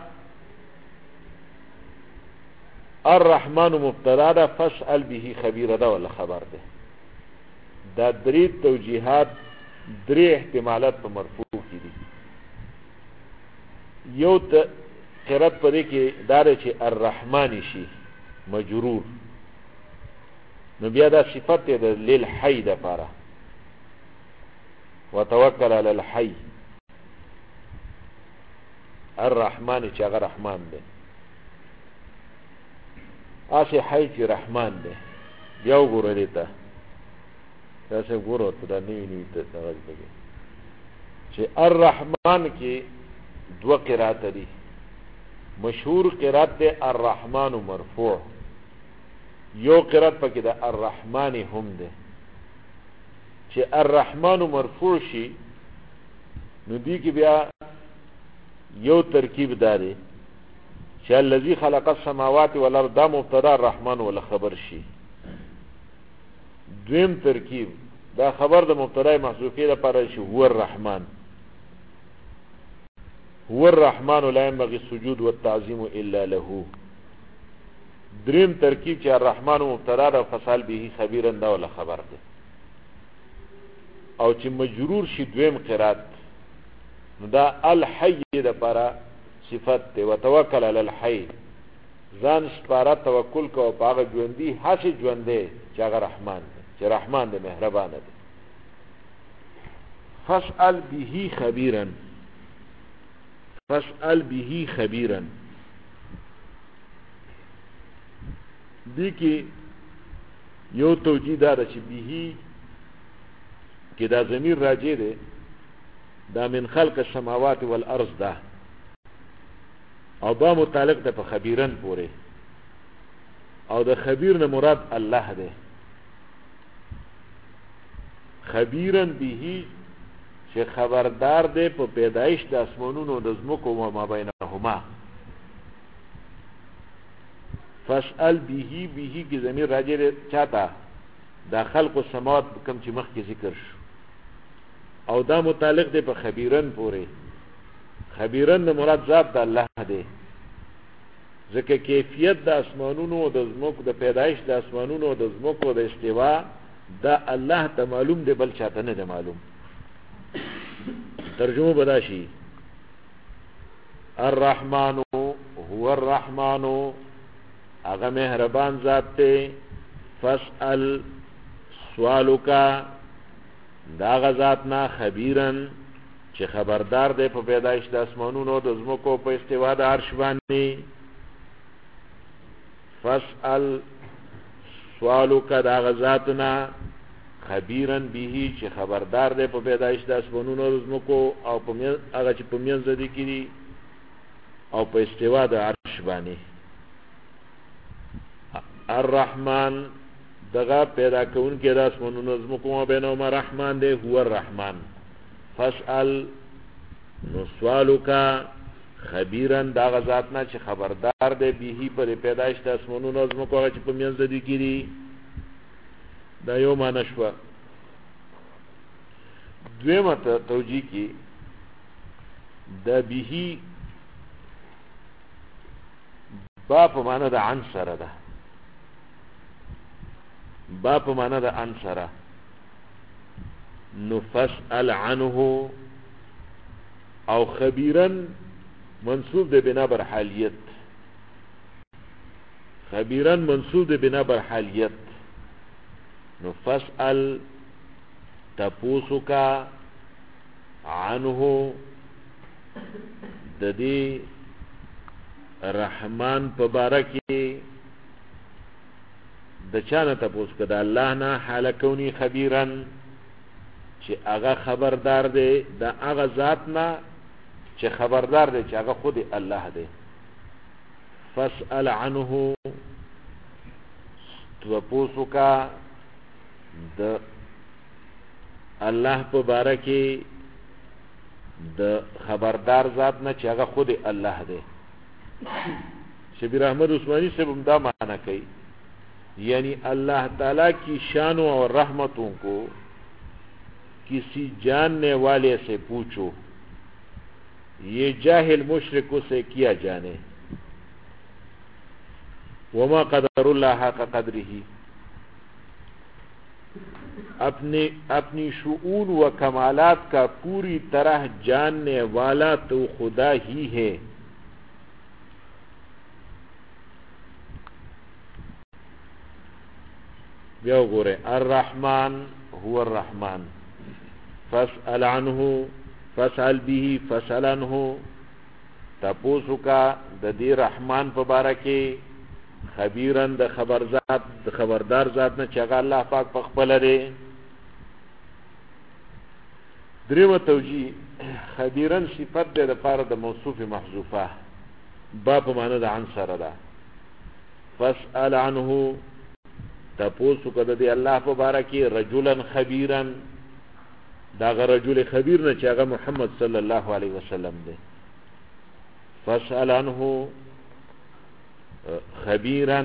الرحمن مبتدا دا فاسأل به خبير دا ولا خبر ده دا درې توجیهات درې احتمالات په مرفوع کې دي یو ته قرات پدې کې دار چې الرحمن شي مجرور نو بیا دا صفت ده للحي ده لپاره وتوکل علی الحي الرحمن چې هغه رحمان ده اسی حي چې رحمان ده بیا وګورئ ته تاسو ګورئ ته دا نیو ته راځي چې الرحمن کې دو قرات دي مشهور قرات ده الرحمن مرفوع یو قرات پکې ده الرحمن هم ده چې الرحمن مرفوع شي نو دی کې بیا یو ترکیب داري چې الذي خلق السماوات والارض دا مبتدا الرحمن ولا خبر شي دویم ترکیب دا خبر د مبتدا محذوفه لپاره شي هو الرحمن لا ينبغي السجود والتعظيم الا له دریم ترکیب چې الرحمن مبتدا د فصل به خبيرا دا ولا خبر ده او چې مجرور شي دویم قرات نو دا الحي د لپاره صفت ده وتوکل علی الحي ځان سپاره توکل کو پاغه ژوندۍ هڅه ژوندې چې هغه رحمان ده چې رحمان ده مهربان ده فاسأل به خبيرا دی کې یو توجیه دا ده چې به کې دا ضمیر راجع دی دا من خلق السماوات والارض ده او دا متعلق ده په خبیرن پورې او د خبیر نه مراد الله ده خبیرن به چې خبردار ده په پیدایش د اسمانونو د زمکو و ما بینهما فاسأل به کی ضمیر راجع ده چاته دا خلق السماوات کوم چې مخکې ذکر شو او دا متعلق ده په خبیرن پورې خبیرن نه مراد ذات د الله ده ځکه کیفیت د اسمانونو او د زمکو د پیدایش د اسمانونو او د زمکو د استوا دا الله ته معلوم دی بل چاته نه دی معلوم ترجمه بداشي الرحمن هو الرحمن هغه مهربان ذات ته فاسأل سوالک دا غزات نه خبيرن چې خبردار دی په پیدایش د اسمانونو او د زمکو په استوا د عرش باندې فاسأل سوالک دا غزاتنا خبيرن به چې خبردار دی په پیدایش د اسمانونو او زمکو او په هغه چې په منځ دي کړي او په استوا د عرش باندې الرحمن دغه پیدا کون کې د اسمانونو او زمکو ما بینهما رحمان دی هو الرحمن فاسأل نو سوالک خبيرن دا غزاتنا چې خبردار دی به په پیدایش د اسمانونو او زمکو هغه چې په منځ دي کړي دا یو معنی شو دویمه توجیه کی دا به با په معنی د عن سره ده با په معنی د عن سره نو فاسأل عنه او خبيرن منصوب ده بنا بر حالیت خبيرن منصوب ده بنا بر حالیت نو فاسأل تپوسکا عنه د دې رحمان په بارکی د چانه تپوسکا د الله نه حال کونی خبيرن چې هغه خبردار دی د هغه ذات نه چې خبردار دی چې هغه خود الله دی فاسأل عنه تپوسکا د الله په باره کې د خبردار ذات نه چې هغه خود الله دی شبیر احمد عثمانی سے دا معنی کوي یعنی اللہ تعالی کی شانوں اور رحمتوں کو کسی جاننے والے سے پوچھو یہ جاہل مشرکوں سے کیا جانے وما قدر اللہ حق قدرہ اپنی شؤون و کمالات کا پوری طرح جاننے والا تو خدا ہی ہے بیا وګوره الرحمن هو الرحمن فاسأل عنه فاسأل به فاسأل عنه تپوسو کا د دې رحمان په باره کې خبيرن د خبردار ذات نه چې هغه الله پاک په خپل لري دریمه توجیه خبيرن صفت ده لپاره د موصوف محذوفه با په معنی د عن سره ده فاسأل عنه تپوسو کده دی الله په باره کې رجلا خبيرا دا غ رجل خبير نه چې هغه محمد صلی الله علیه وسلم دی فاسأل عنه خبيرا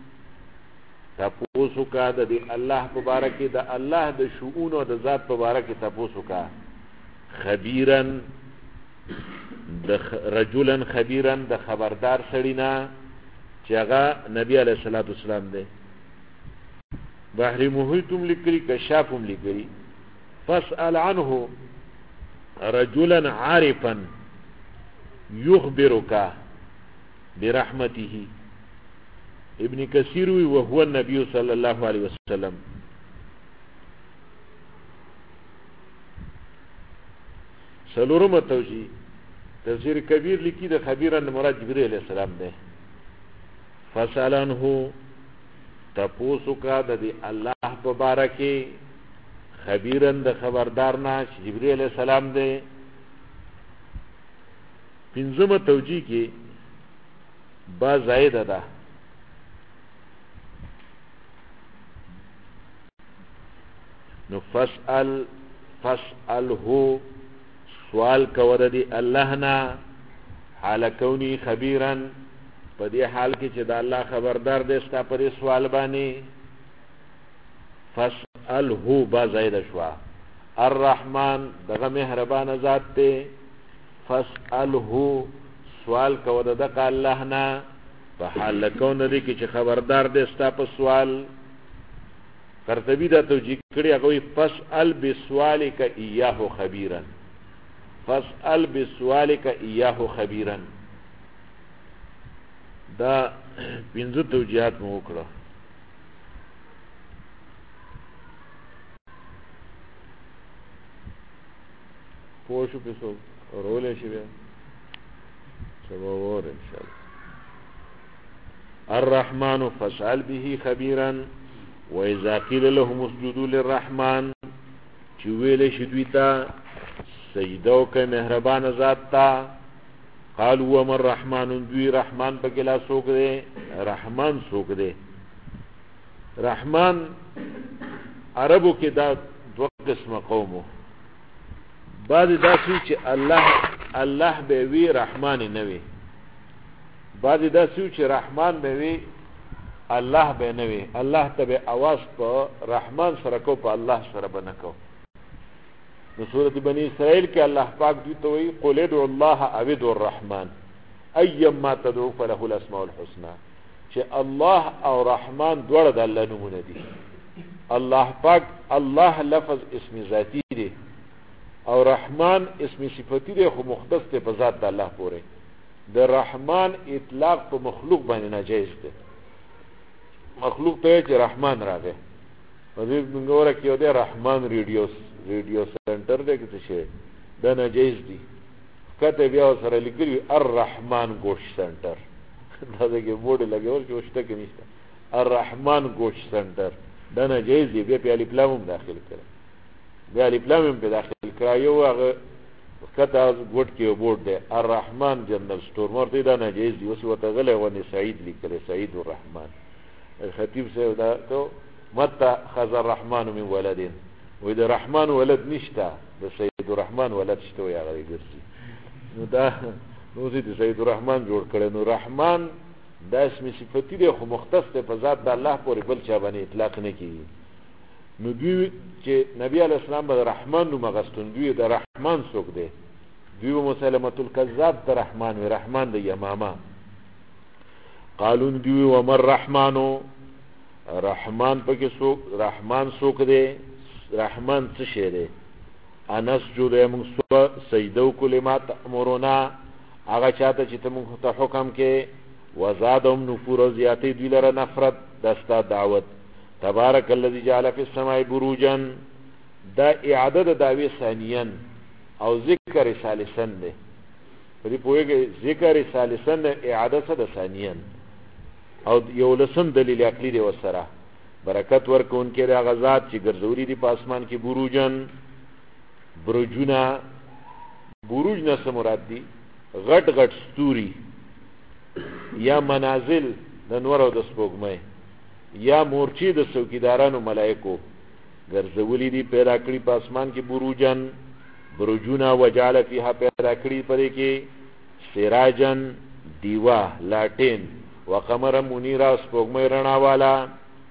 تپوسو کده دی الله په باره کې د الله د شؤون او د ذات په باره کې تپوسو کا خبيرا د رجلا خبيرا د خبردار سړی نه چې هغه نبی علیه الصلاۃ والسلام دی بحری محیطم لکری کشافم لکری فاسأل عنه رجلا عارفا يخبرك برحمته ابن کثیر وهو النبي صلی الله علیه وسلم سلورم توجیه تفسیر کبیر لکی د خبیرن مراد جبرئیل علیہ السلام ده فاسأل عنه تپوسو کا د الله په باره کې خبیرن د خبردار نه چې جبرئیل علیہ السلام دی. پنځمه توجیه کې با زائده ده. نو فاسأله سوال کو د الله نه حال کونی خبیرن په دې حال کې چې د الله خبردار دی ستا پر سوال باندې. فاسأله با زائده شوا. الرحمن دغه مهربان ذات دی. فاسأله سوال کو د الله نه په حال کون دی کې چې خبردار دی ستا په سوال. قرطبی دا توجیه کړي هغه فاسأل بسوالک ایاه خبیرا. فاسأل بسوالک ایاه خبیرا. دا پنځه توجیهات مو وکړه. پوه شو په څو رولې شي بیا سبا ور ان شاء الله. الرحمن فاسأل به خبيرا واذا قيل لهم اسجدوا للرحمن چې ویلې شي دوی ته سجده وکړه مهربان ذات ته. قالوا ومن الرحمن دوی رحمان په کې لا څوک دی؟ رحمان څوک دی؟ رحمان عربو کې دا دوه قسمه قومو. بعض داسې چې الله به وی رحمان نه وي. بعض داسې چې رحمان به وی الله به نه وي. الله ته به आवाज په رحمان سره کو په الله سره بنه کو. نو سورۃ بنی اسرائیل کې الله پاک دوی ته وی قل ادعوا الله او ادعوا الرحمن ايما تدعوا فله الاسماء الحسنى. چې الله او رحمان دواړه د الله نومونه دي. الله پاک الله لفظ اسم ذاتی دی او رحمان اسم صفتی دی خو مختص ته په ذات د الله پورې. د رحمان اطلاق په مخلوق باندې ناجیز دی. مخلوق ته چې رحمان راغی په دې موږ کې د رحمان ریډیو سنټر دی کې څه دا ناجیز دی. کته بیا سره لیکلی الرحمن گوش سنټر دا دغه بورډ لګول چې وشته کې نشته. الرحمن گوش سنټر دا ناجیز دی. بیا په الف لام داخل کړه. بیا الف لام په داخل کړه یو هغه کته ګوټ کې بورډ دی الرحمن جنرال سٹور مرته دا ناجیز دی. اوس وته غلې ونی سعید لیکل سعید الرحمن. الخطيب سيد دا تو متى خذ الرحمن من ولدين واذا الرحمن ولد نشتا د سید الرحمن ولد شته یا غری ګرځي. نو دا نو زید سید الرحمن جوړ کړي. نو رحمان دا اسم صفتی دی خو مختص ته په ذات د الله پورې بل چا باندې اطلاق نه کیږي. نو دوی چې نبی علی السلام به رحمان نو مغستون دوی د رحمان څوک دی؟ دوی مسلمه الکذاب د رحمان و رحمان د یمامه. قالون دوی ومر رحمانو رحمان پکې څوک؟ رحمان څوک دی؟ رحمان څه شی دی؟ انسجد موږ سجده کلمات امرنا هغه چاته چې ته موږ ته حکم کې وزادهم نفور زیاتې دوی لره نفرت دستا دعوت. تبارک الذی جعل فی السماء بروجا دا اعاده د دعوی ثانیا او ذکر ثالثا دی. په دې پوهیږي ذکر ثالثا اعاده څه د ثانیا او یو لسم دلیل عقلی دی وسره برکت ورکون کې د غزاد چې ګرځوري دي په اسمان کې بروجن برجونه. بروج نه څه مراد دي؟ غټ غټ ستوري یا منازل د نور او د سپوږمۍ یا مورچې د څوکیدارانو ملائکو ګرځولي دي پیدا کړی په اسمان کې بروجن برجونه وجعل فيها پیدا کړی پرې کې سراجن دیوا لاټین وقمر منیرا سپوږمۍ رڼا والا.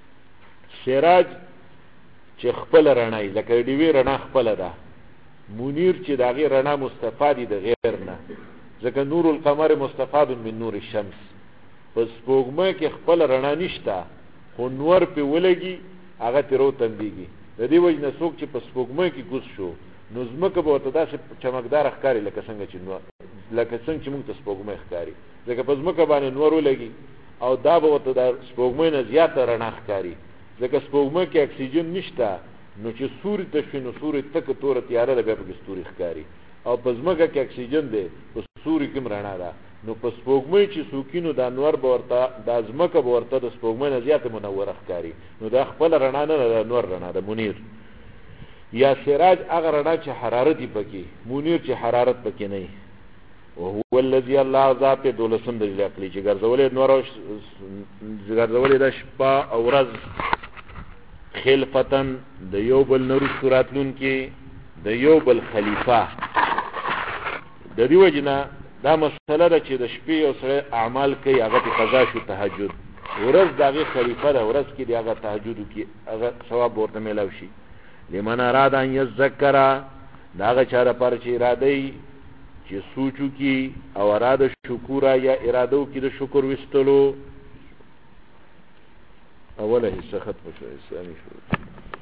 سراج چې خپل رڼا لکه دیوی رڼا خپل ده. منیر چې داغه رڼا مستفادی د غیر نه ځکه نور القمر مستفاد من نور الشمس. پس سپوږمۍ کې خپل رڼا نشته خو نور په ولګي هغه تیرو تندېږي. د دې وجه نه څوک چې په سپوږمۍ کې ګوس شو نو زمکه به ورته داسې چمکدار ښکاري لکه څنګه چې موږ ته سپوږمۍ ښکاري. ځکه په زمکه باندې نور ولګي او دا به ورته د سپوږمۍ نه زیاته رڼا ښکاري. ځکه سپوږمۍ کې اکسیجن نشته نو چې سوري ته شي نو سوري تک توره تیاره ده بیا پکې ستوري ښکاري. او په زمکه کې اکسیجن دی په سوري کې رڼا ده نو په سپوږمۍ چې سوکینو د انور به ورته د ځمکه به ورته د سپوږمۍ نه زیاته منوره ښکاري نو دا خپله رڼا نه ده د انور رڼا ده منیر یا سراج هغه رڼا چې حرارت یې پکې منیر چې حرارت پکې نه وي وهو الذي الله ذات دولسم دلیل عقلي چې ګرځولې نور او ګرځولې د شپه او ورځ خلفتن د یو بل نور سوراتلون کې د یو بل خلیفہ د دې وجنه دا مسله ده چې د شپې او سره اعمال کوي هغه په قضا شو تهجد ورځ دغه خلیفہ ده ورځ کې هغه تهجد کې هغه ثواب ورته ملو شي لمن اراد ان يذكر داغه چاره پر چې اراده چې سوچو کی او اراده شکر یا اراده کی د شکر وستلو اوله حصہ ختم شو اسلامي شروع